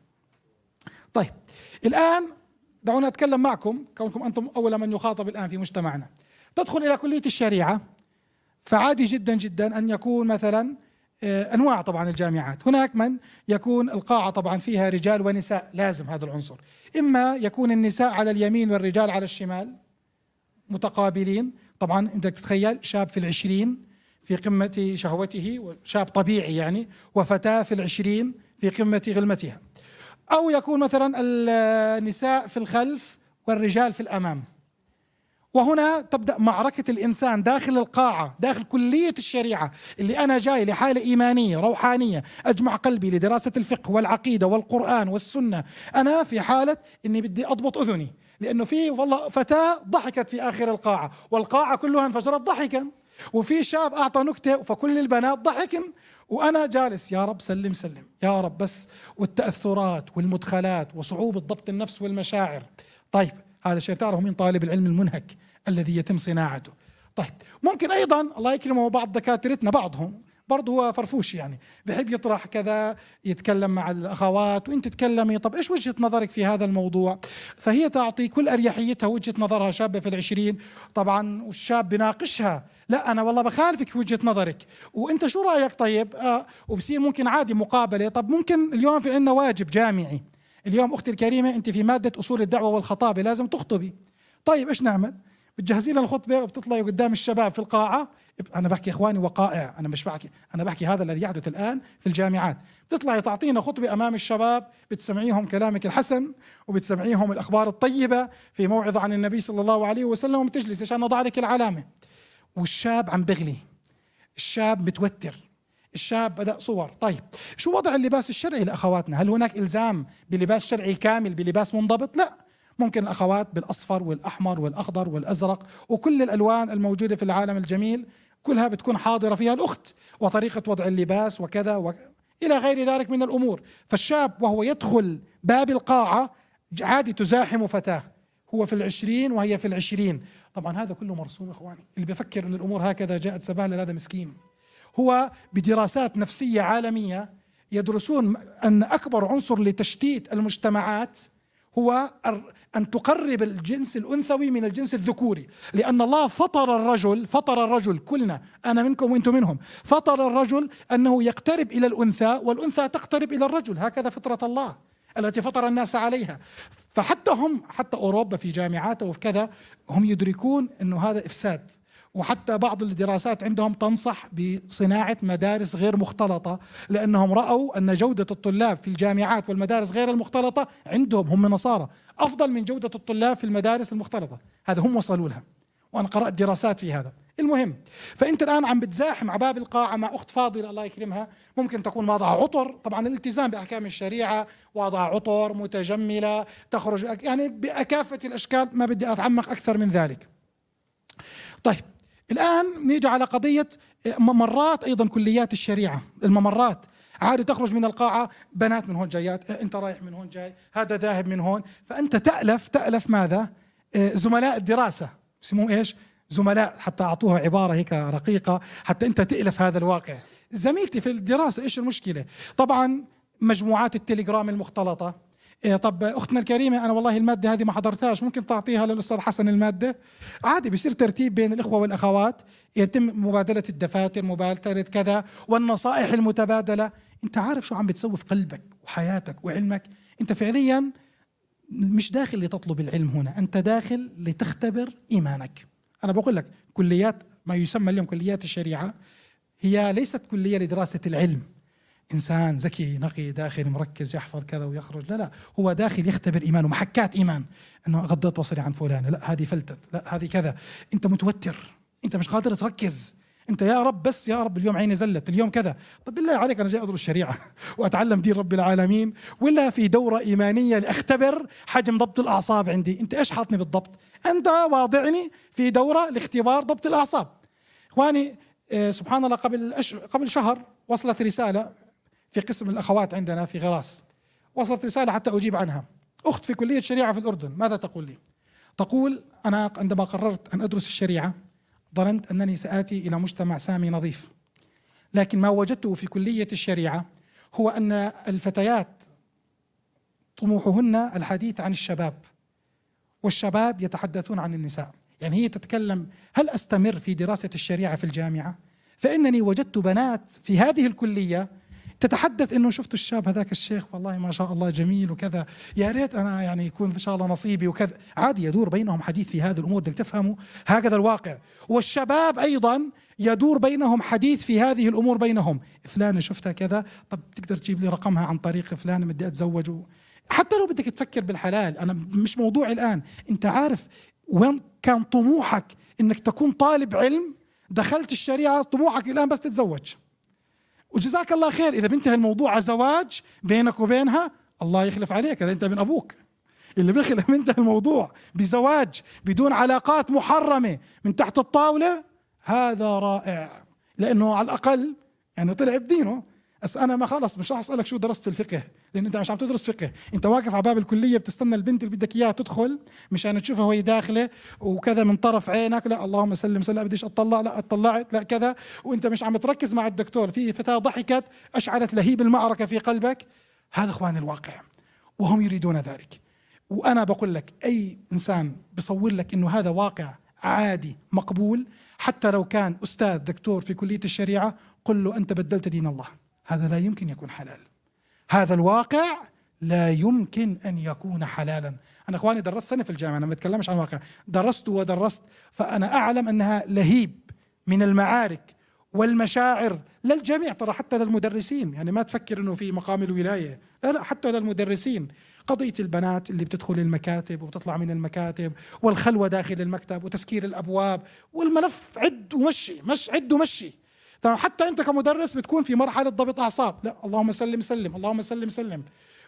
طيب الآن دعونا أتكلم معكم كونكم أنتم أول من يخاطب الآن في مجتمعنا. تدخل إلى كلية الشريعة، فعادي جدا جدا أن يكون مثلا أنواع طبعا الجامعات، هناك من يكون القاعة طبعا فيها رجال ونساء، لازم هذا العنصر، إما يكون النساء على اليمين والرجال على الشمال متقابلين. طبعا أنت تتخيل شاب في العشرين في قمة شهوته، وشاب طبيعي يعني، وفتاة في العشرين في قمة غلمتها. أو يكون مثلا النساء في الخلف والرجال في الأمام. وهنا تبدأ معركة الإنسان داخل القاعة، داخل كلية الشريعة اللي أنا جاي لحالة إيمانية روحانية أجمع قلبي لدراسة الفقه والعقيدة والقرآن والسنة. أنا في حالة إني بدي أضبط أذني، لأنه في والله فتاة ضحكت في آخر القاعة والقاعة كلها انفجرت ضحكا، وفي شاب أعطى نكتة فكل البنات ضحكن، وأنا جالس يا رب سلم سلم يا رب بس. والتأثرات والمدخلات وصعوبة ضبط النفس والمشاعر. طيب هذا شيء تعرفه من طالب العلم المنهك الذي يتم صناعته. طيب ممكن أيضا الله يكرمه بعض دكاترتنا بعضهم برضه هو فرفوش يعني بحب يطرح كذا، يتكلم مع الأخوات وانت تتكلمي طب ايش وجهة نظرك في هذا الموضوع، فهي تعطي كل أريحيتها وجهة نظرها. شابة في العشرين طبعا والشاب بناقشها، لا أنا والله بخالفك في وجهة نظرك وانت شو رأيك؟ طيب آه وبصير ممكن عادي مقابلة. طب ممكن اليوم في عندنا واجب جامعي، اليوم أختي الكريمة أنت في مادة أصول الدعوة والخطابة لازم تخطبي. طيب إيش نعمل؟ بتجهزي لنا الخطبة وبتطلعي قدام الشباب في القاعة. أنا بحكي إخواني وقائع، أنا مش بحكي، أنا بحكي هذا الذي يحدث الآن في الجامعات. بتطلعي تعطينا خطبة أمام الشباب، بتسمعيهم كلامك الحسن وبتسمعيهم الأخبار الطيبة في موعظة عن النبي صلى الله عليه وسلم، وبتجلس عشان نضع لك العلامة. والشاب عم بغلي، الشاب متوتر، الشاب بدأ صور. طيب شو وضع اللباس الشرعي لأخواتنا؟ هل هناك إلزام بلباس شرعي كامل بلباس منضبط؟ لا، ممكن الأخوات بالأصفر والأحمر والأخضر والأزرق وكل الألوان الموجودة في العالم الجميل كلها بتكون حاضرة فيها الأخت، وطريقة وضع اللباس وكذا و... إلى غير ذلك من الأمور. فالشاب وهو يدخل باب القاعة عادي تزاحم فتاة، هو في العشرين وهي في العشرين. طبعا هذا كله مرسوم إخواني، اللي بيفكر أن الأمور هكذا جاءت سبهلة هذا مسكين. هو بدراسات نفسية عالمية يدرسون أن أكبر عنصر لتشتيت المجتمعات هو أن تقرب الجنس الأنثوي من الجنس الذكوري، لأن الله فطر الرجل فطر الرجل كلنا، أنا منكم وأنتم منهم، فطر الرجل أنه يقترب إلى الأنثى والأنثى تقترب إلى الرجل، هكذا فطرة الله التي فطر الناس عليها. فحتى هم حتى أوروبا في جامعات وفي كذا هم يدركون أنه هذا إفساد، وحتى بعض الدراسات عندهم تنصح بصناعة مدارس غير مختلطة، لأنهم رأوا أن جودة الطلاب في الجامعات والمدارس غير المختلطة عندهم هم نصارى أفضل من جودة الطلاب في المدارس المختلطة. هذا هم وصلوا لها، وأنا قرأت دراسات في هذا. المهم، فأنت الآن عم بتزاحم عباب القاعة مع أخت فاضلة الله يكرمها، ممكن تكون واضعة عطر، طبعا الالتزام بأحكام الشريعة، واضعة عطر متجملة تخرج يعني بأكافة الأشكال، ما بدي أتعمق أكثر من ذلك. طيب الآن نيجي على قضية ممرات أيضا كليات الشريعة. الممرات عادي تخرج من القاعة بنات من هون جايات، أنت رايح من هون جاي، هذا ذاهب من هون، فأنت تألف تألف ماذا؟ زملاء الدراسة اسمهم إيش؟ زملاء، حتى أعطوها عبارة هيك رقيقة حتى أنت تألف هذا الواقع. زميلتي في الدراسة إيش المشكلة؟ طبعا مجموعات التليجرام المختلطة. إيه طب أختنا الكريمة أنا والله المادة هذه ما حضرتهاش، ممكن تعطيها للأستاذ حسن المادة؟ عادي، بيصير ترتيب بين الإخوة والأخوات، يتم مبادلة الدفاتر، مبادلة كذا، والنصائح المتبادلة. أنت عارف شو عم بتسوي في قلبك وحياتك وعلمك؟ أنت فعليا مش داخل لتطلب العلم هنا، أنت داخل لتختبر إيمانك. أنا بقول لك كليات ما يسمى اليوم كليات الشريعة هي ليست كلية لدراسة العلم، إنسان ذكي نقي داخل مركز يحفظ كذا ويخرج، لا لا، هو داخل يختبر إيمانه، محكات إيمان، أنه غضيت بصري عن فلانة، لا هذه فلتت، لا هذه كذا، أنت متوتر، أنت مش قادر تركز، أنت يا رب بس يا رب اليوم عيني زلت، اليوم كذا. طب بالله عليك أنا جاي أدرس الشريعة وأتعلم دين رب العالمين، ولا في دورة إيمانية لأختبر حجم ضبط الأعصاب عندي؟ أنت إيش حاطني بالضبط؟ أنت واضعني في دورة لاختبار ضبط الأعصاب. إخواني آه سبحان الله، قبل أش... قبل شهر وصلت رسالة في قسم الأخوات عندنا في غراس، وصلت رسالة حتى أجيب عنها، أخت في كلية شريعة في الأردن. ماذا تقول لي؟ تقول أنا عندما قررت أن أدرس الشريعة ظننت أنني سآتي إلى مجتمع سامي نظيف، لكن ما وجدته في كلية الشريعة هو أن الفتيات طموحهن الحديث عن الشباب، والشباب يتحدثون عن النساء. يعني هي تتكلم هل أستمر في دراسة الشريعة في الجامعة؟ فإنني وجدت بنات في هذه الكلية تتحدث انه شفت الشاب هذاك الشيخ والله ما شاء الله جميل وكذا، يا ريت انا يعني يكون ان شاء الله نصيبي وكذا. عادي يدور بينهم حديث في هذه الامور، بدك تفهموا هكذا الواقع. والشباب ايضا يدور بينهم حديث في هذه الامور بينهم، فلانه شفتها كذا، طب تقدر تجيب لي رقمها عن طريق فلان بدي اتزوجه. حتى لو بدك تفكر بالحلال، انا مش موضوعي الان. انت عارف وين كان طموحك انك تكون طالب علم، دخلت الشريعه طموحك الان بس تتزوج، وجزاك الله خير إذا بينتهي الموضوع على زواج بينك وبينها، الله يخلف عليك، هذا أنت من أبوك. اللي بيخلف بينتهي الموضوع بزواج بدون علاقات محرمة من تحت الطاولة، هذا رائع، لأنه على الأقل يعني طلع بدينه. بس أنا ما خلص مش راح أسألك شو درست في الفقه، لأن أنت مش عم تدرس فقه، أنت واقف على باب الكلية بتستنى البنت اللي بدك إياها تدخل مشان تشوفها وهي داخلة وكذا من طرف عينك، لا اللهم سلم سلم، بديش أطلع، لا أطلعت، لا كذا، وأنت مش عم تركز مع الدكتور. في فتاة ضحكت أشعلت لهيب المعركة في قلبك. هذا إخوان الواقع، وهم يريدون ذلك. وأنا بقول لك أي إنسان بصور لك إنه هذا واقع عادي مقبول، حتى لو كان أستاذ دكتور في كلية الشريعة، قل له أنت بدلت دين الله، هذا لا يمكن يكون حلال. هذا الواقع لا يمكن أن يكون حلالا. أنا إخواني درست سنة في الجامعة، أنا ما بتكلمش عن واقع، درست ودرست، فأنا أعلم أنها لهيب من المعارك والمشاعر للجميع، ترى حتى للمدرسين، يعني ما تفكر أنه في مقام الولاية، لا لا، حتى للمدرسين. قضية البنات اللي بتدخل المكاتب وبتطلع من المكاتب، والخلوة داخل المكتب، وتسكير الأبواب، والملف عد ومشي، مش عد ومشي. طبعا حتى أنت كمدرس بتكون في مرحلة ضبط أعصاب، لا اللهم سلم سلم، اللهم سلم سلم.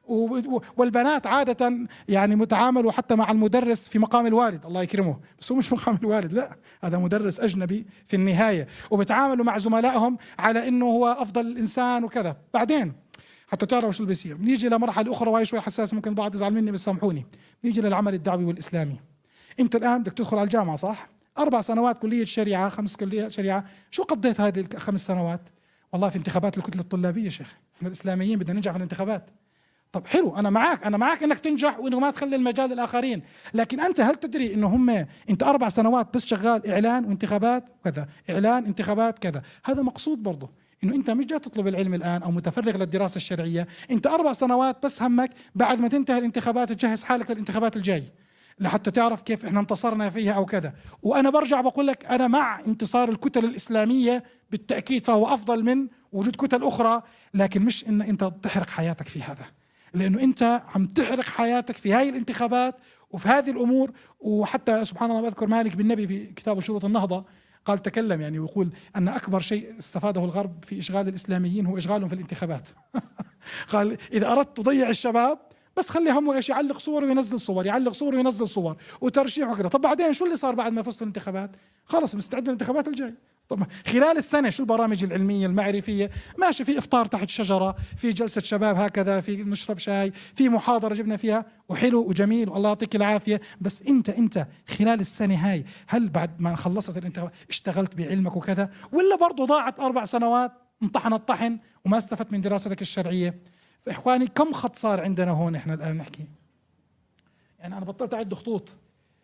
والبنات عادة يعني متعاملوا حتى مع المدرس في مقام الوالد، الله يكرمه، بس هو مش مقام الوالد، لا هذا مدرس أجنبي في النهاية، وبتعاملوا مع زملائهم على إنه هو أفضل إنسان وكذا. بعدين حتى تعرفوا شو اللي بيصير، بنيجي لمرحلة أخرى وهي شوي حساس، ممكن بعض يزعل مني بس سامحوني. بنيجي للعمل الدعوي والإسلامي. أنت الآن بدك تدخل على الجامعة صح؟ أربع سنوات كلية شريعة، خمس كلية شريعة، شو قضيت هذه الخمس سنوات؟ والله في انتخابات الكتلة الطلابية شيخ، احنا الاسلاميين بدنا ننجح في الانتخابات. طب حلو، انا معك، انا معك انك تنجح وانه ما تخلي المجال للاخرين، لكن انت هل تدري انه هم انت اربع سنوات بس شغال اعلان وانتخابات وكذا، اعلان انتخابات كذا، هذا مقصود برضه انه انت مش جاي تطلب العلم الان او متفرغ للدراسه الشرعيه، انت اربع سنوات بس همك بعد ما تنتهي الانتخابات تجهز حالك للانتخابات الجاي لحتى تعرف كيف احنا انتصرنا فيها او كذا. وانا برجع بقول لك انا مع انتصار الكتل الاسلاميه بالتاكيد، فهو افضل من وجود كتل اخرى، لكن مش ان انت تحرق حياتك في هذا، لانه انت عم تحرق حياتك في هاي الانتخابات وفي هذه الامور. وحتى سبحان الله بذكر مالك بن نبي في كتابه شروط النهضه قال تكلم يعني ويقول ان اكبر شيء استفاده الغرب في اشغال الاسلاميين هو اشغالهم في الانتخابات. قال اذا اردت تضيع الشباب بس خلي همه ايش؟ يعلق صور وينزل صور، يعلق صور وينزل صور وترشيح وكذا. طب بعدين شو اللي صار بعد ما فزت في الانتخابات؟ خلص مستعد للانتخابات الجاي. طب خلال السنه شو البرامج العلميه المعرفيه؟ ماشي، في افطار تحت شجره، في جلسه شباب هكذا، في نشرب شاي، في محاضره جبنا فيها وحلو وجميل والله يعطيك العافيه. بس انت انت خلال السنه هاي هل بعد ما خلصت الانتخابات اشتغلت بعلمك وكذا، ولا برضه ضاعت اربع سنوات انطحنت طحن وما استفدت من دراستك الشرعيه؟ فإخواني كم خط صار عندنا هون إحنا الآن نحكي؟ يعني أنا بطلت أعد خطوط.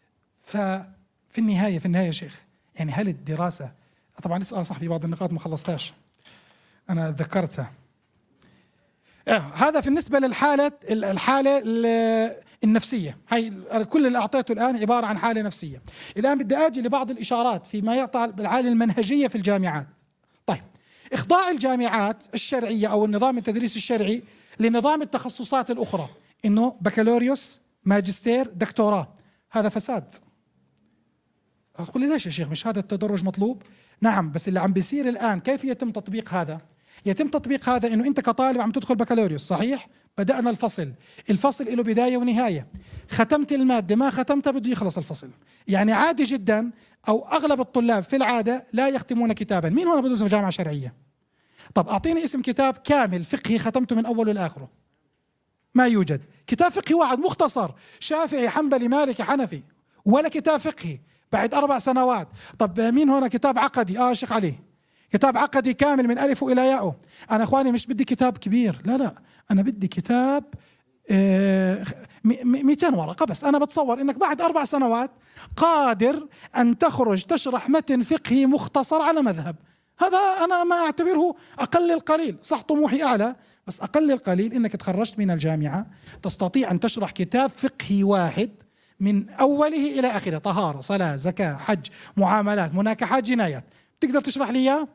ففي النهاية في النهاية يا شيخ، يعني هل الدراسة، طبعا لسه صح في بعض النقاط ما خلصتهاش أنا ذكرتها. آه هذا بالنسبة للحالة الحالة النفسية، هاي كل اللي أعطيته الآن عبارة عن حالة نفسية. الآن بدي أجي لبعض الإشارات فيما يعطى بالحالة المنهجية في الجامعات. طيب، إخضاع الجامعات الشرعية أو النظام التدريس الشرعي لنظام التخصصات الأخرى، إنه بكالوريوس ماجستير دكتوراه، هذا فساد. تقول لي ليش يا شيخ؟ مش هذا التدرج مطلوب؟ نعم، بس اللي عم بيصير الآن كيف يتم تطبيق هذا؟ يتم تطبيق هذا إنه أنت كطالب عم تدخل بكالوريوس، صحيح؟ بدأنا الفصل، الفصل له بداية ونهاية، ختمت المادة ما ختمتها بده يخلص الفصل. يعني عادي جدا، أو أغلب الطلاب في العادة لا يختمون كتابا. مين هون بدرس في جامعة شرعية؟ طب أعطيني اسم كتاب كامل فقهي ختمته من أوله لآخره. ما يوجد كتاب فقهي واحد مختصر شافعي حنبلي مالكي حنفي، ولا كتاب فقهي بعد أربع سنوات. طب مين هون كتاب عقدي؟ آه شيخ علي، كتاب عقدي كامل من ألفه إلى ياءه. أنا إخواني مش بدي كتاب كبير، لا لا، أنا بدي كتاب آه مئتين ورقة بس. أنا بتصور إنك بعد أربع سنوات قادر أن تخرج تشرح متن فقهي مختصر على مذهب. هذا أنا ما أعتبره أقل القليل، صح طموحي أعلى بس أقل القليل إنك تخرجت من الجامعة تستطيع أن تشرح كتاب فقهي واحد من أوله إلى آخره، طهارة، صلاة، زكاة، حج، معاملات، مناكحات، جنايات. تقدر تشرح لي إياه؟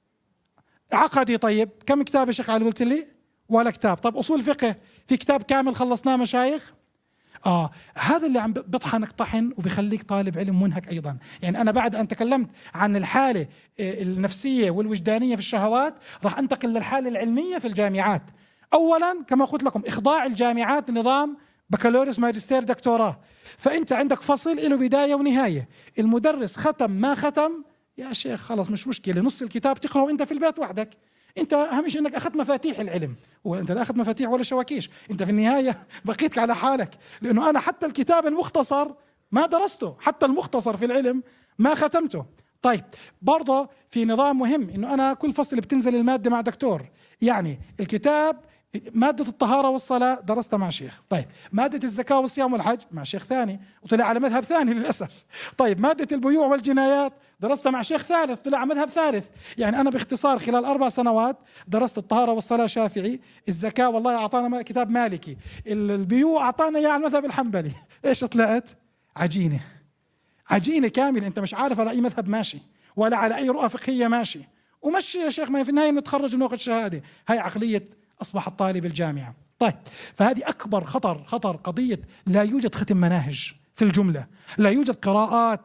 عقدي طيب كم كتاب يا شيخ علي قلت لي؟ ولا كتاب. طب أصول فقه في كتاب كامل خلصناه مشايخ؟ آه هذا اللي عم بطحنك طحن وبيخليك طالب علم منهك أيضا. يعني أنا بعد أن تكلمت عن الحالة النفسية والوجدانية في الشهوات راح أنتقل للحالة العلمية في الجامعات. أولا كما قلت لكم إخضاع الجامعات نظام بكالوريوس ماجستير دكتوراه، فأنت عندك فصل له بداية ونهاية، المدرس ختم ما ختم يا شيخ خلص مش مشكلة، نص الكتاب تقرأه أنت في البيت وحدك. انت اهم شيء انك اخذت مفاتيح العلم، وانت لا اخذت مفاتيح ولا شواكيش، انت في النهايه بقيتك على حالك. لانه انا حتى الكتاب المختصر ما درسته، حتى المختصر في العلم ما ختمته. طيب برضه في نظام مهم انه انا كل فصل بتنزل الماده مع دكتور، يعني الكتاب مادة الطهارة والصلاة درستها مع شيخ، طيب مادة الزكاة والصيام والحج مع شيخ ثاني وطلع على مذهب ثاني للأسف، طيب مادة البيوع والجنايات درستها مع شيخ ثالث طلع على مذهب ثالث. يعني أنا باختصار خلال أربع سنوات درست الطهارة والصلاة شافعي، الزكاة والله أعطانا كتاب مالكي، البيوع أعطانا إياه على المذهب الحنبلي. إيش طلعت؟ عجينة، عجينة كاملة، أنت مش عارف على أي مذهب ماشي ولا على أي رؤى فقهية ماشي، ومشي يا شيخ ما في النهاية نتخرج وناخذ شهادة. هاي عقلية أصبح الطالب الجامعة. طيب فهذه أكبر خطر، خطر قضية لا يوجد ختم مناهج في الجملة، لا يوجد قراءات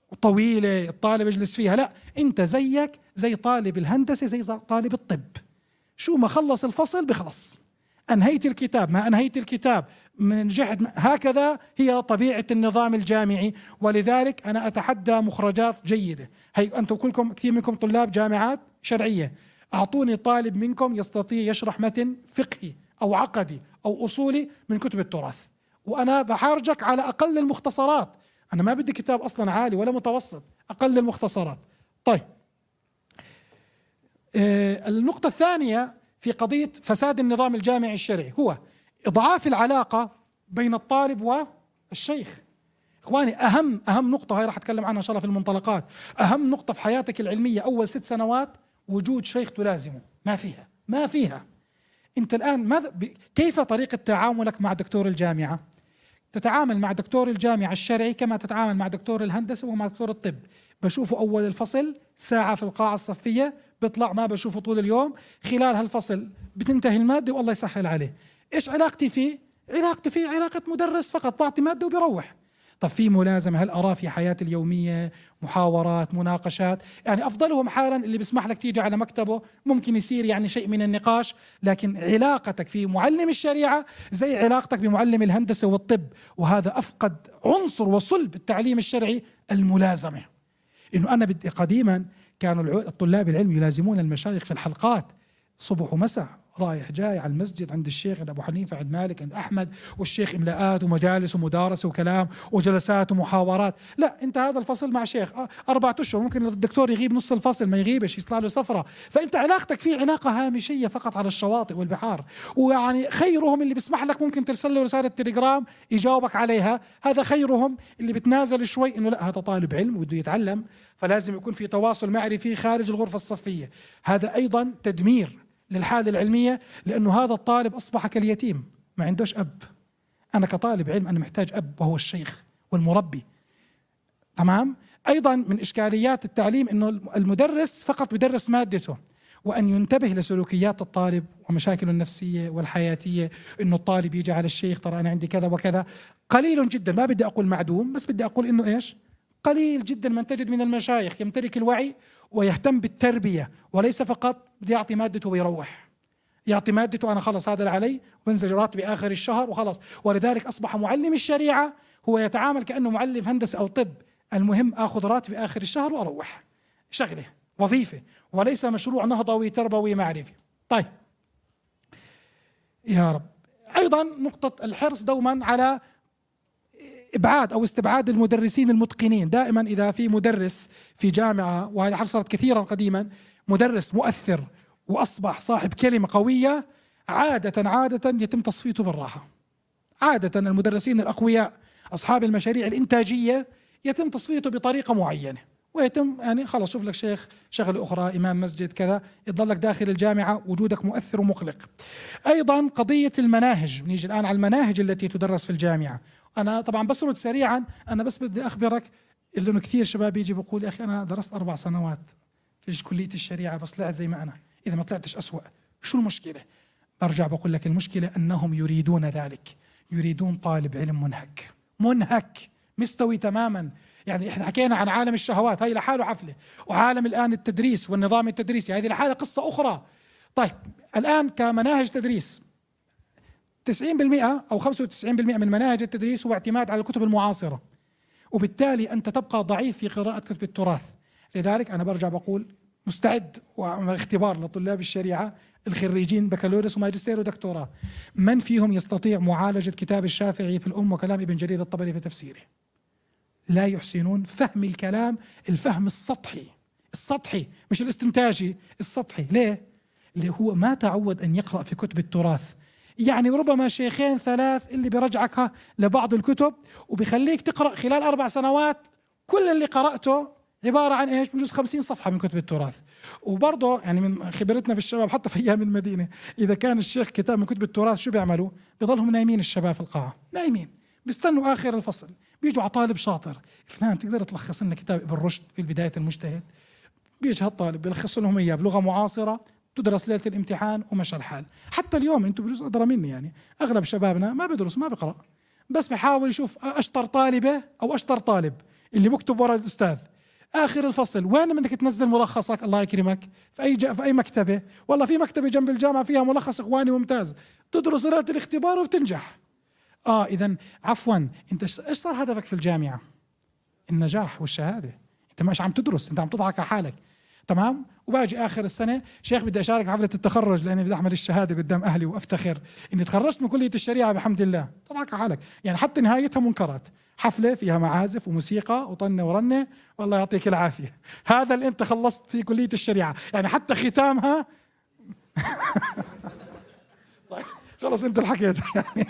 طويلة الطالب يجلس فيها، لا أنت زيك زي طالب الهندسة زي طالب الطب، شو ما خلص الفصل بخلص، أنهيت الكتاب ما أنهيت الكتاب من جهد، هكذا هي طبيعة النظام الجامعي. ولذلك أنا أتحدى مخرجات جيدة. هي أنتم كلكم كثير منكم طلاب جامعات شرعية، أعطوني طالب منكم يستطيع يشرح متن فقهي أو عقدي أو أصولي من كتب التراث، وأنا بحارجك على أقل المختصرات. أنا ما بدي كتاب أصلا عالي ولا متوسط، أقل المختصرات. طيب آه النقطة الثانية في قضية فساد النظام الجامعي الشرعي هو إضعاف العلاقة بين الطالب والشيخ. إخواني أهم أهم نقطة هاي راح أتكلم عنها إن شاء الله في المنطلقات. أهم نقطة في حياتك العلمية أول ست سنوات وجود شيخ تلازمه، ما فيها ما فيها. أنت الآن ماذا كيف طريقة تعاملك مع دكتور الجامعة؟ تتعامل مع دكتور الجامعة الشرعي كما تتعامل مع دكتور الهندسة ومع دكتور الطب. بشوفه أول الفصل ساعة في القاعة الصفية، بيطلع ما بشوفه طول اليوم، خلال هالفصل بتنتهي المادة والله يسهل عليه. إيش علاقتي فيه؟ علاقتي فيه علاقة مدرس فقط، بعطي مادة وبيروح. طب في ملازمة هل أراه في حياتي اليومية، محاورات، مناقشات؟ يعني أفضلهم حالا اللي بيسمح لك تيجي على مكتبه، ممكن يصير يعني شيء من النقاش، لكن علاقتك في معلم الشريعة زي علاقتك بمعلم الهندسة والطب، وهذا أفقد عنصر وصلب التعليم الشرعي، الملازمة. إنه أنا بدي قديما كانوا الطلاب العلم يلازمون المشايخ في الحلقات صبح ومساء، رايح جاي على المسجد عند الشيخ، عند أبو حنيفة، عند مالك، عند أحمد، والشيخ إملاءات ومجالس ومدارسة وكلام وجلسات ومحاورات. لا، أنت هذا الفصل مع شيخ أربعة أشهر، ممكن الدكتور يغيب نص الفصل ما يغيبش، يطلع له سفرة، فأنت علاقتك فيه علاقة هامشية فقط على الشواطئ والبحار. ويعني خيرهم اللي بيسمح لك ممكن ترسل له رسالة تليجرام يجاوبك عليها، هذا خيرهم. اللي بتنازل شوي إنه لا هذا طالب علم وبده يتعلم، فلازم يكون في تواصل معرفي خارج الغرفة الصفية. هذا أيضا تدمير للحالة العلمية، لأنه هذا الطالب أصبح كاليتيم، ما عندوش أب. أنا كطالب علم أنا محتاج أب، وهو الشيخ والمربي. تمام؟ أيضا من إشكاليات التعليم أنه المدرس فقط بدرس مادته، وأن ينتبه لسلوكيات الطالب ومشاكله النفسية والحياتية. أنه الطالب يجي على الشيخ ترى أنا عندي كذا وكذا، قليل جدا، ما بدي أقول معدوم، بس بدي أقول أنه إيش؟ قليل جدا من تجد من المشايخ يمتلك الوعي ويهتم بالتربية، وليس فقط بدي يعطي مادته ويروح، يعطي مادته أنا خلص هذا اللي علي وبنزل راتبي آخر الشهر وخلص. ولذلك أصبح معلم الشريعة هو يتعامل كأنه معلم هندسة أو طب، المهم أخذ راتبي آخر الشهر وأروح، شغله وظيفة، وليس مشروع نهضوي تربوي معرفي. طيب يا رب. أيضا نقطة الحرص دوما على إبعاد أو استبعاد المدرسين المتقنين. دائما إذا في مدرس في جامعة، وهذا حصلت كثيرا قديما، مدرس مؤثر وأصبح صاحب كلمة قوية، عادة عادة يتم تصفيته بالراحة. عادة المدرسين الأقوياء أصحاب المشاريع الإنتاجية يتم تصفيته بطريقة معينة، ويتم يعني خلاص شوف لك شيخ، شغل أخرى، إمام مسجد كذا، يضلك داخل الجامعة وجودك مؤثر ومقلق. أيضا قضية المناهج، نيجي الآن على المناهج التي تدرس في الجامعة. أنا طبعا بسرد سريعا، أنا بس بدي أخبرك إنه كثير شباب يجي بيقول يا أخي أنا درست أربع سنوات في كلية الشريعة بس طلعت زي ما أنا، إذا ما طلعتش أسوأ شو المشكلة؟ برجع بقول لك المشكلة أنهم يريدون ذلك، يريدون طالب علم منهك منهك مستوي تماما. يعني احنا حكينا عن عالم الشهوات، هاي لحاله حفلة، وعالم الآن التدريس والنظام التدريسي هذه لحالها قصة أخرى. طيب الآن كمناهج تدريس تسعين بالمئة أو خمسة وتسعين بالمئة من مناهج التدريس هو اعتماد على الكتب المعاصرة، وبالتالي أنت تبقى ضعيف في قراءة كتب التراث. لذلك أنا برجع بقول مستعد واختبار لطلاب الشريعة الخريجين بكالوريوس وماجستير ودكتوراه، من فيهم يستطيع معالجة كتاب الشافعي في الأم وكلام ابن جرير الطبري في تفسيره؟ لا يحسنون فهم الكلام، الفهم السطحي السطحي مش الاستنتاجي، السطحي. ليه؟ اللي هو ما تعود أن يقرأ في كتب التراث. يعني ربما شيخين ثلاث اللي برجعك لبعض الكتب وبيخليك تقرأ خلال أربع سنوات كل اللي قرأته عبارة عن إيش؟ بجوز خمسين صفحة من كتب التراث. وبرضه يعني من خبرتنا في الشباب حتى في أيام المدينة، إذا كان الشيخ كتاب من كتب التراث شو بيعملوا؟ بيضلهم نايمين الشباب في القاعة، نايمين بيستنوا آخر الفصل، بيجوا على طالب شاطر، فلان تقدر تلخص لنا كتاب ابن رشد في بداية المجتهد؟ بيجي هالطالب بيلخص لهم إياه بلغة معاصرة تدرس ليلة الامتحان ومشى الحال. حتى اليوم انتم بجوز أدرى مني، يعني أغلب شبابنا ما بيدرس ما بيقرأ، بس بحاول يشوف أشطر طالبة أو أشطر طالب اللي بكتب ورا الأستاذ آخر الفصل، وين بدك تنزل ملخصك الله يكرمك؟ في أي في أي مكتبة، والله في مكتبة جنب الجامعة فيها ملخص إخواني ممتاز، تدرس ليلة الاختبار وبتنجح. آه إذا عفوا أنت إيش صار هدفك في الجامعة؟ النجاح والشهادة، أنت مش عم تدرس، أنت عم تضحك على حالك. تمام؟ وباجي آخر السنة شيخ بدي أشارك حفلة التخرج لأني بدي أحمل الشهادة قدام أهلي وأفتخر إني تخرجت من كلية الشريعة بحمد الله. تضحك على حالك، يعني حتى نهايتها منكرات، حفلة فيها معازف وموسيقى وطنة ورنة، والله يعطيك العافية، هذا اللي أنت خلصت في كلية الشريعة، يعني حتى ختامها خلص انت الحكيت يعني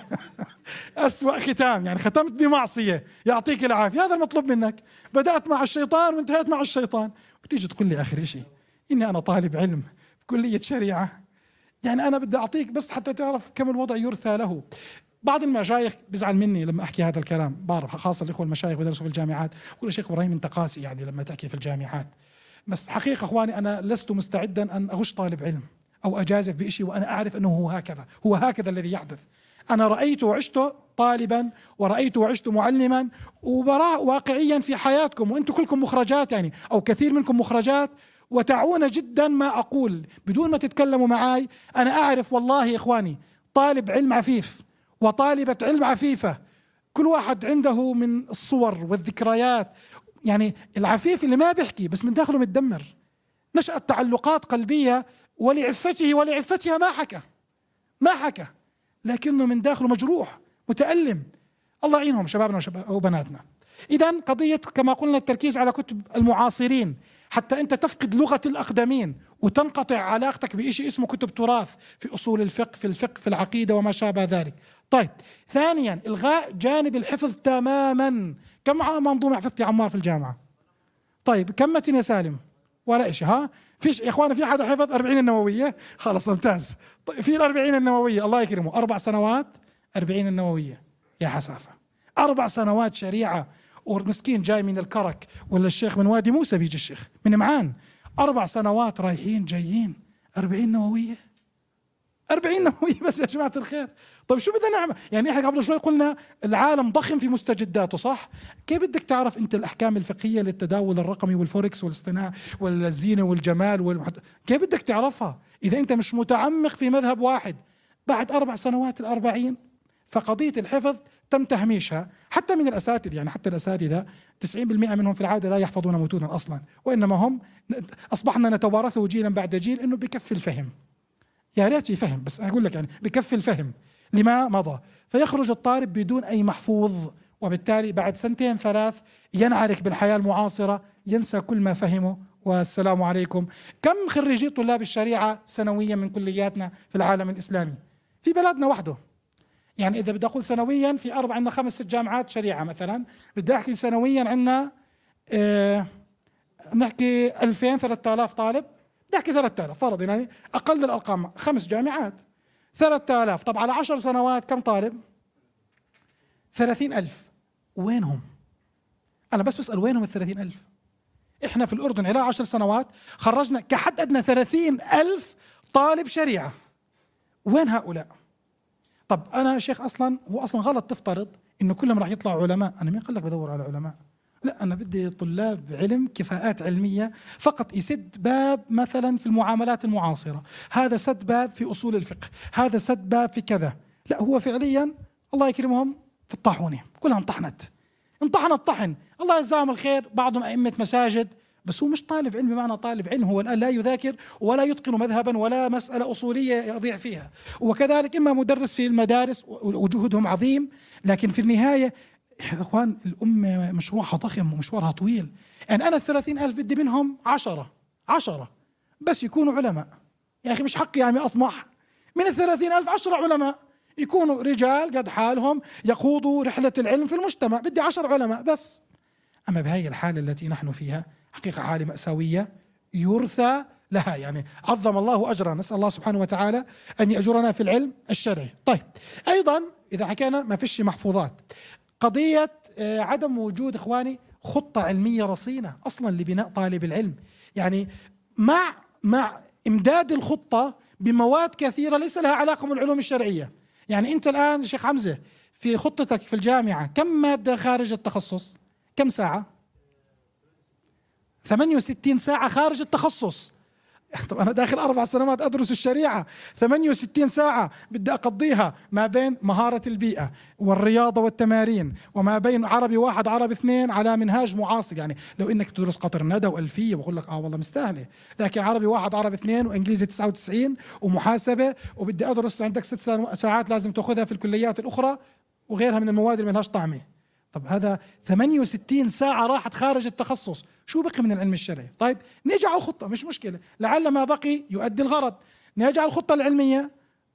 أسوأ ختام، يعني ختمت بمعصية، يعطيك العافية، هذا المطلوب منك. بدأت مع الشيطان وانتهيت مع الشيطان، وتيجي تقول لي آخر شيء إني أنا طالب علم في كلية شريعة. يعني أنا بدي أعطيك بس حتى تعرف كم الوضع يرثى له. بعض المشايخ بيزعل مني لما أحكي هذا الكلام، بعرف خاصة الإخوة المشايخ بدرسوا في الجامعات، يقول شيخ إبراهيم أنت قاسي يعني لما تحكي في الجامعات. بس حقيقة أخواني أنا لست مستعدا أن أغش طالب علم أو أجازف بشيء وأنا أعرف أنه هو هكذا، هو هكذا الذي يحدث. أنا رأيت وعشت طالبا ورأيت وعشت معلما، وبراء واقعيا في حياتكم، وأنتم كلكم مخرجات يعني أو كثير منكم مخرجات، وتعون جدا ما أقول بدون ما تتكلموا معي. أنا أعرف والله يا إخواني طالب علم عفيف وطالبة علم عفيفة، كل واحد عنده من الصور والذكريات. يعني العفيف اللي ما بيحكي بس من داخله متدمر، نشأت تعلقات قلبية، ولعفته ولعفتها ما حكى ما حكى لكنه من داخله مجروح متألم. الله يعينهم شبابنا وبناتنا. إذن قضية كما قلنا التركيز على كتب المعاصرين حتى أنت تفقد لغة الأقدمين وتنقطع علاقتك بشيء اسمه كتب تراث في أصول الفقه في الفقه في العقيدة وما شابه ذلك. طيب ثانيا إلغاء جانب الحفظ تماما. كم منظومة حفظت يا عمار في الجامعة؟ طيب كم متن يا سالم؟ ولا إشي. ها فيش يا إخوانا في حدا حفظ أربعين النووية؟ خلص ممتاز. طيب في الأربعين النووية الله يكرمه أربع سنوات أربعين النووية يا حسافة، أربع سنوات شريعة، ومسكين جاي من الكرك ولا الشيخ من وادي موسى بيجي الشيخ من معان، أربع سنوات رايحين جايين أربعين نووية أربعين نووية بس يا جماعة الخير. طيب شو بدنا نعمل؟ يعني احنا قبل شوي قلنا العالم ضخم في مستجداته صح؟ كيف بدك تعرف انت الاحكام الفقهية للتداول الرقمي والفوركس والاصطناع والزينة والجمال والمحد... كيف بدك تعرفها اذا انت مش متعمق في مذهب واحد بعد اربع سنوات الاربعين؟ فقضية الحفظ تم تهميشها حتى من الاساتذة، يعني حتى الاساتذة تسعين بالمئة منهم في العادة لا يحفظون متونا اصلا، وانما هم اصبحنا نتوارثه جيلا بعد جيل انه بكفي الفهم. يا ريت يفهم بس اقول لك يعني بكفي الفهم لما مضى، فيخرج الطالب بدون اي محفوظ، وبالتالي بعد سنتين ثلاث ينعرك بالحياة المعاصرة، ينسى كل ما فهمه والسلام عليكم. كم خريجي طلاب الشريعة سنويا من كلياتنا في العالم الإسلامي في بلدنا وحده؟ يعني إذا بدي أقول سنويا في أربع عندنا خمس ست جامعات شريعة مثلا، بدي أحكي سنويا عندنا اه نحكي ألفين ثلاثة آلاف طالب، بدي أحكي ثلاثة آلاف فرض يعني أقل الأرقام، خمس جامعات ثلاثة آلاف. طب على عشر سنوات كم طالب؟ ثلاثين ألف. وينهم؟ أنا بس بسأل وينهم الثلاثين ألف؟ إحنا في الأردن على عشر سنوات خرجنا كحد أدنى ثلاثين ألف طالب شريعة. وين هؤلاء؟ طب أنا شيخ أصلا هو أصلا غلط تفترض إنه كلهم راح يطلعوا علماء. أنا مين قال لك بدور على علماء؟ لا أنا بدي طلاب علم كفاءات علمية فقط يسد باب مثلا في المعاملات المعاصرة، هذا سد باب في أصول الفقه، هذا سد باب في كذا. لا هو فعليا الله يكرمهم في الطاحونة كلها انطحنت انطحنت طحن، الله يجزاهم الخير، بعضهم أئمة مساجد، بس هو مش طالب علم بمعنى طالب علم، هو الآن لا يذاكر ولا يتقن مذهبا ولا مسألة أصولية يضيع فيها. وكذلك إما مدرس في المدارس وجهدهم عظيم، لكن في النهاية يا اخوان الأمة مشروعها ضخم ومشوارها طويل. يعني أنا الثلاثين ألف بدي منهم عشرة عشرة بس يكونوا علماء. يا أخي مش حقي يعني أطمح من الثلاثين ألف عشرة علماء يكونوا رجال قد حالهم يقودوا رحلة العلم في المجتمع، بدي عشر علماء بس. أما بهذه الحالة التي نحن فيها حقيقة حالة مأساوية يرثى لها، يعني عظم الله أجرنا، نسأل الله سبحانه وتعالى أن يأجرنا في العلم الشرعي. طيب أيضا إذا حكينا ما فيش محفوظات، قضية عدم وجود إخواني خطة علمية رصينة أصلا لبناء طالب العلم، يعني مع مع إمداد الخطة بمواد كثيرة ليس لها علاقة بالعلوم الشرعية. يعني أنت الآن شيخ حمزة في خطتك في الجامعة كم مادة خارج التخصص؟ كم ساعة؟ ثمانية وستين ساعة خارج التخصص. طب أنا داخل أربع سنوات أدرس الشريعة، ثمانية وستين ساعة بدي أقضيها ما بين مهارة البيئة والرياضة والتمارين، وما بين عربي واحد عربي اثنين على منهاج معاصر. يعني لو إنك تدرس قطر ندى وألفية بقول لك آه والله مستاهلة، لكن عربي واحد عربي اثنين وإنجليزي تسعة وتسعين ومحاسبة، وبدي أدرس عندك ست ساعات لازم تأخذها في الكليات الأخرى وغيرها من المواد اللي ملهاش طعمة. طب هذا ثمانية وستين ساعة راحت خارج التخصص، شو بقي من العلم الشرعي؟ طيب نجعل الخطة مش مشكلة، لعل ما بقي يؤدي الغرض، نجعل الخطة العلمية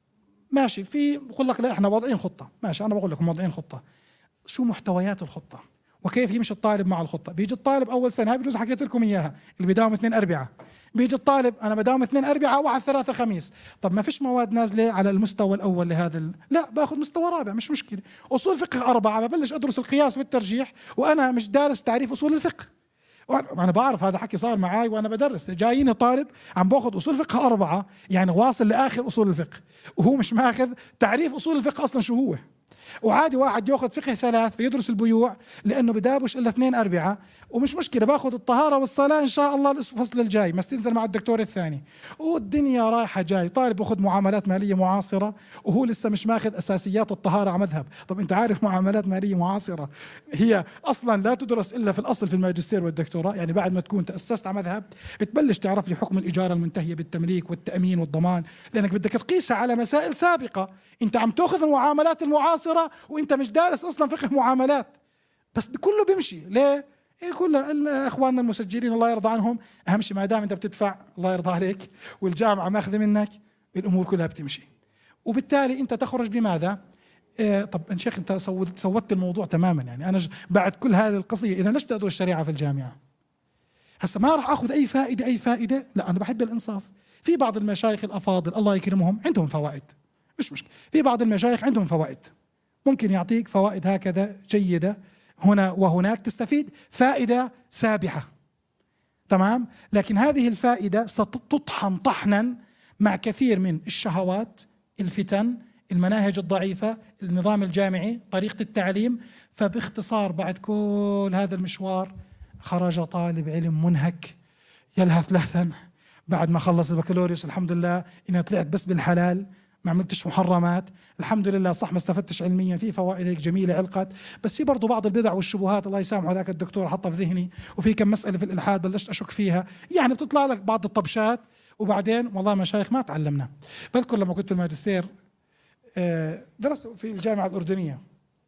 ماشي، في بقول لك لا احنا واضعين خطه، ماشي انا بقول لكم واضعين خطه، شو محتويات الخطه وكيف يمشي الطالب مع الخطه. بيجي الطالب اول سنه، هاي بجوز حكيت لكم اياها، اللي بيداوم اثنين اربعاء، بيجي الطالب انا بداوم اثنين اربعاء واحد ثلاثة خميس، طب ما فيش مواد نازله على المستوى الاول لهذا ال... لا باخذ مستوى رابع مش مشكله، اصول فقه اربعه ببلش ادرس القياس والترجيح وانا مش دارس تعريف اصول الفقه. وانا بعرف هذا حكي صار معي وانا بدرس، جاييني طالب عم باخذ اصول فقه اربعه، يعني واصل لاخر اصول الفقه وهو مش ماخذ تعريف اصول الفقه اصلا شو هو. وعادي واحد ياخذ فقه ثلاث فيدرس البيوع لانه بدابش الا اثنين اربعه، ومش مشكله باخذ الطهاره والصلاه ان شاء الله الفصل الجاي بس تنزل مع الدكتور الثاني، والدنيا رايحه جاي. طالب باخذ معاملات ماليه معاصره وهو لسه مش ماخذ اساسيات الطهاره على مذهب. طب انت عارف معاملات ماليه معاصره هي اصلا لا تدرس الا في الاصل في الماجستير والدكتوراه، يعني بعد ما تكون تاسست على مذهب بتبلش تعرف لي حكم الاجاره المنتهيه بالتمليك والتامين والضمان، لانك بدك تقيسها على مسائل سابقه. انت عم تاخذ المعاملات المعاصره وانت مش دارس اصلا فقه معاملات، بس كله بيمشي ليه؟ إيه كل اخواننا المسجلين الله يرضى عنهم، اهم شيء ما دام انت بتدفع الله يرضى عليك والجامعه ماخذه منك الامور كلها بتمشي. وبالتالي انت تخرج بماذا؟ إيه طب يا شيخ انت سودت سودت الموضوع تماما، يعني انا بعد كل هذه القضيه اذا ليش بدي ادرس الشريعه في الجامعه؟ هسه ما راح اخذ اي فائده اي فائده؟ لا انا بحب الانصاف. في بعض المشايخ الافاضل الله يكرمهم عندهم فوائد مش مشكله، في بعض المشايخ عندهم فوائد ممكن يعطيك فوائد هكذا جيده هنا وهناك تستفيد فائدة سابحة، تمام؟ لكن هذه الفائدة ستطحن طحنا مع كثير من الشهوات، الفتن، المناهج الضعيفة، النظام الجامعي، طريقة التعليم. فباختصار بعد كل هذا المشوار خرج طالب علم منهك يلهث لهثا بعد ما خلص البكالوريوس. الحمد لله إني طلعت بس بالحلال، ما عملتش محرمات، الحمد لله. صح ما استفدتش علميا، في فوائد هيك جميله علقت، بس في برضه بعض البدع والشبهات الله يسامحه ذاك الدكتور حطها في ذهني، وفي كم مساله في الالحاد بلشت اشك فيها، يعني بتطلع لك بعض الطبشات. وبعدين والله مشايخ ما تعلمنا. بذكر لما كنت في الماجستير درست في الجامعه الاردنيه،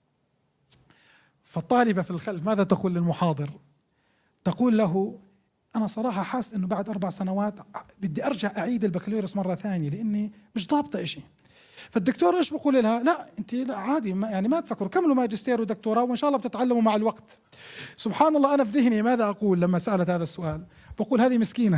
فالطالبه في الخلف ماذا تقول للمحاضر؟ تقول له أنا صراحة حاس إنه بعد أربع سنوات بدي أرجع أعيد البكالوريوس مرة ثانية لأني مش ضابطة إشي. فالدكتور إيش بقول لها؟ لا أنت لا عادي، ما يعني ما تفكروا، كملوا ماجستير ودكتوراه وإن شاء الله بتتعلموا مع الوقت. سبحان الله أنا في ذهني ماذا أقول لما سألت هذا السؤال؟ بقول هذه مسكينة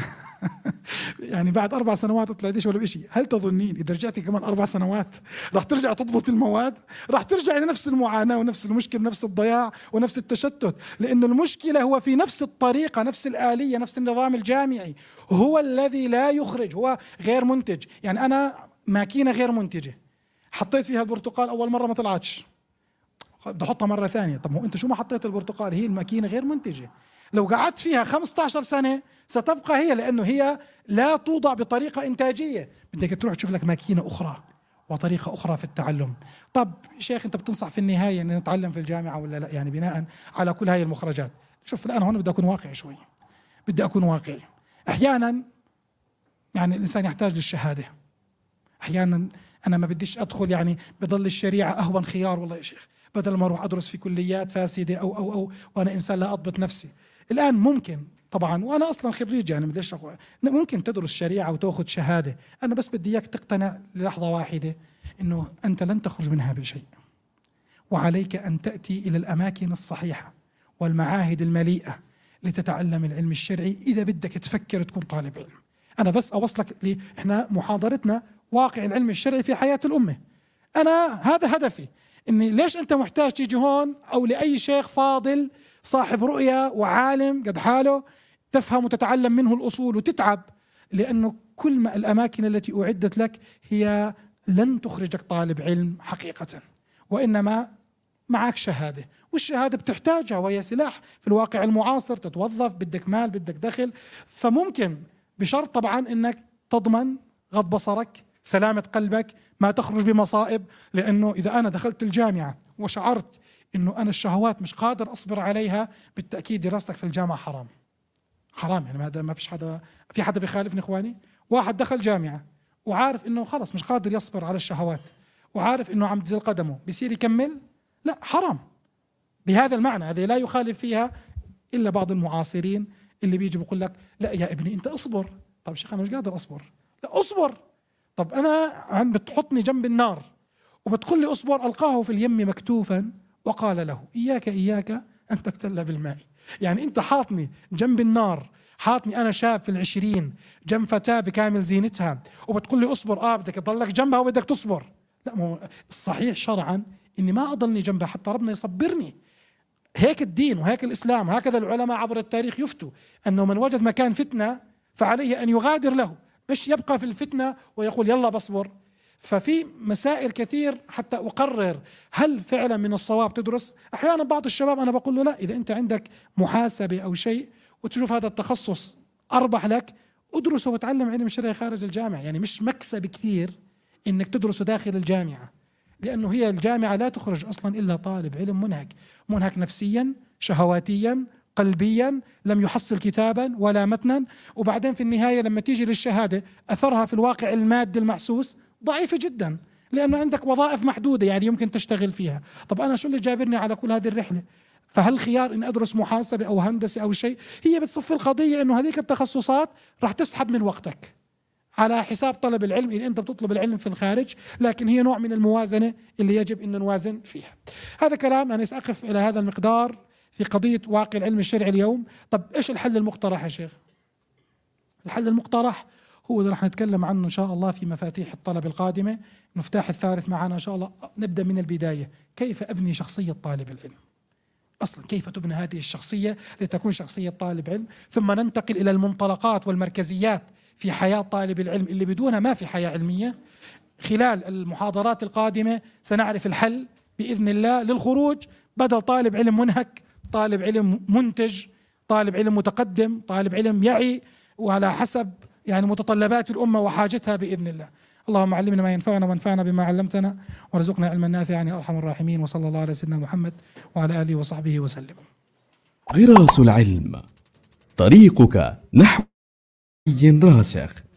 يعني بعد أربع سنوات طلعتيش ولا بشيء. هل تظنين إذا رجعتي كمان أربع سنوات راح ترجع تضبط المواد؟ راح ترجع لنفس المعاناة ونفس المشكلة ونفس الضياع ونفس التشتت، لأن المشكلة هو في نفس الطريقة، نفس الآلية، نفس النظام الجامعي هو الذي لا يخرج، هو غير منتج. يعني أنا ماكينة غير منتجة حطيت فيها البرتقال أول مرة ما طلعتش، بدي أحطها مرة ثانية. طب هو أنت شو ما حطيت البرتقال؟ هي الماكينة غير منتجة، لو قعدت فيها خمسة عشر سنة ستبقى هي، لأنه هي لا توضع بطريقة إنتاجية. بدك تروح تشوف لك ماكينة أخرى وطريقة أخرى في التعلم. طب شيخ أنت بتنصح في النهاية أن نتعلم في الجامعة ولا لا؟ يعني بناء على كل هاي المخرجات. شوف الآن هون بدي أكون واقعي شوي، بدي أكون واقعي. أحيانا يعني الإنسان يحتاج للشهادة، أحيانا أنا ما بديش أدخل، يعني بضل الشريعة أهون خيار والله يا شيخ، بدل ما أروح أدرس في كليات فاسدة أو أو أو وأنا إنسان لا أضبط نفسي. الآن ممكن طبعا، وأنا أصلا خريج يعني بديش أقول ممكن تدرس شريعة وتأخذ شهادة. أنا بس بدي إياك تقتنع للحظة واحدة إنه أنت لن تخرج منها بشيء، وعليك أن تأتي إلى الأماكن الصحيحة والمعاهد المليئة لتتعلم العلم الشرعي إذا بدك تفكر تكون طالب علم. أنا بس أوصلك لي، إحنا محاضرتنا واقع العلم الشرعي في حياة الأمة. أنا هذا هدفي، إني ليش أنت محتاج تيجي هون أو لأي شيخ فاضل صاحب رؤية وعالم قد حاله تفهم وتتعلم منه الأصول وتتعب، لأنه كل ما الأماكن التي أعدت لك هي لن تخرجك طالب علم حقيقة، وإنما معك شهادة، والشهادة بتحتاجها وهي سلاح في الواقع المعاصر. تتوظف، بدك مال، بدك دخل، فممكن بشرط طبعا إنك تضمن غض بصرك، سلامة قلبك، ما تخرج بمصائب. لأنه إذا أنا دخلت الجامعة وشعرت إنه أنا الشهوات مش قادر أصبر عليها، بالتأكيد دراستك في الجامعة حرام حرام. يعني هذا ما فيش حدا، في حدا بيخالفني إخواني؟ واحد دخل جامعة وعارف إنه خلص مش قادر يصبر على الشهوات وعارف إنه عم تزل قدمه، بيصير يكمل؟ لا، حرام بهذا المعنى. هذا لا يخالف فيها إلا بعض المعاصرين اللي بيجي بيقول لك لا يا ابني أنت أصبر. طب شيخ أنا مش قادر أصبر. لا أصبر، طب أنا عم بتحطني جنب النار وبتقول لي أصبر، ألقاه في اليم مكتوفا وقال له إياك إياك أن تبتل بالماء. يعني أنت حاطني جنب النار، حاطني أنا شاب في العشرين جنب فتاة بكامل زينتها، وبتقول لي أصبر، آه بدك تضلك جنبها وبدك تصبر. لا، مو الصحيح شرعا إني ما أضلني جنبها حتى ربنا يصبرني. هيك الدين وهيك الإسلام، هكذا العلماء عبر التاريخ يفتوا أنه من وجد مكان فتنة فعليه أن يغادر له، مش يبقى في الفتنة ويقول يلا بصبر. ففي مسائل كثير حتى أقرر هل فعلا من الصواب تدرس. أحيانا بعض الشباب أنا بقول له لا، إذا أنت عندك محاسبة أو شيء وتشوف هذا التخصص أربح لك، ادرسه وتعلم علم الشريعة خارج الجامعة. يعني مش مكسب كثير إنك تدرسه داخل الجامعة، لأنه هي الجامعة لا تخرج أصلا إلا طالب علم منهك، منهك نفسيا شهواتيا قلبيا، لم يحصل كتابا ولا متنا، وبعدين في النهاية لما تيجي للشهادة أثرها في الواقع المادي المحسوس ضعيفة جدا، لأنه عندك وظائف محدودة يعني يمكن تشتغل فيها. طب أنا شو اللي جابرني على كل هذه الرحلة؟ فهل خيار إن أدرس محاسبة أو هندسة أو شيء؟ هي بتصفي القضية إنه هذيك التخصصات راح تسحب من وقتك على حساب طلب العلم إذا أنت بتطلب العلم في الخارج، لكن هي نوع من الموازنة اللي يجب أن نوازن فيها. هذا كلام أنا سأقف إلى هذا المقدار في قضية واقع العلم الشرعي اليوم. طب إيش الحل المقترح يا شيخ؟ الحل المقترح هو اللي رح نتكلم عنه إن شاء الله في مفاتيح الطلب القادمة. المفتاح الثالث معنا إن شاء الله. نبدأ من البداية، كيف أبني شخصية طالب العلم؟ أصلا كيف تبنى هذه الشخصية لتكون شخصية طالب علم؟ ثم ننتقل إلى المنطلقات والمركزيات في حياة طالب العلم اللي بدونها ما في حياة علمية. خلال المحاضرات القادمة سنعرف الحل بإذن الله للخروج بدل طالب علم منهك، طالب علم منتج، طالب علم متقدم، طالب علم يعي وعلى حسب يعني متطلبات الأمة وحاجتها بإذن الله. اللهم علمنا ما ينفعنا وانفعنا بما علمتنا وارزقنا علما نافعا يا أرحم الراحمين. وصلى الله على سيدنا محمد وعلى آله وصحبه وسلم. غراس العلم، طريقك نحو راسخ.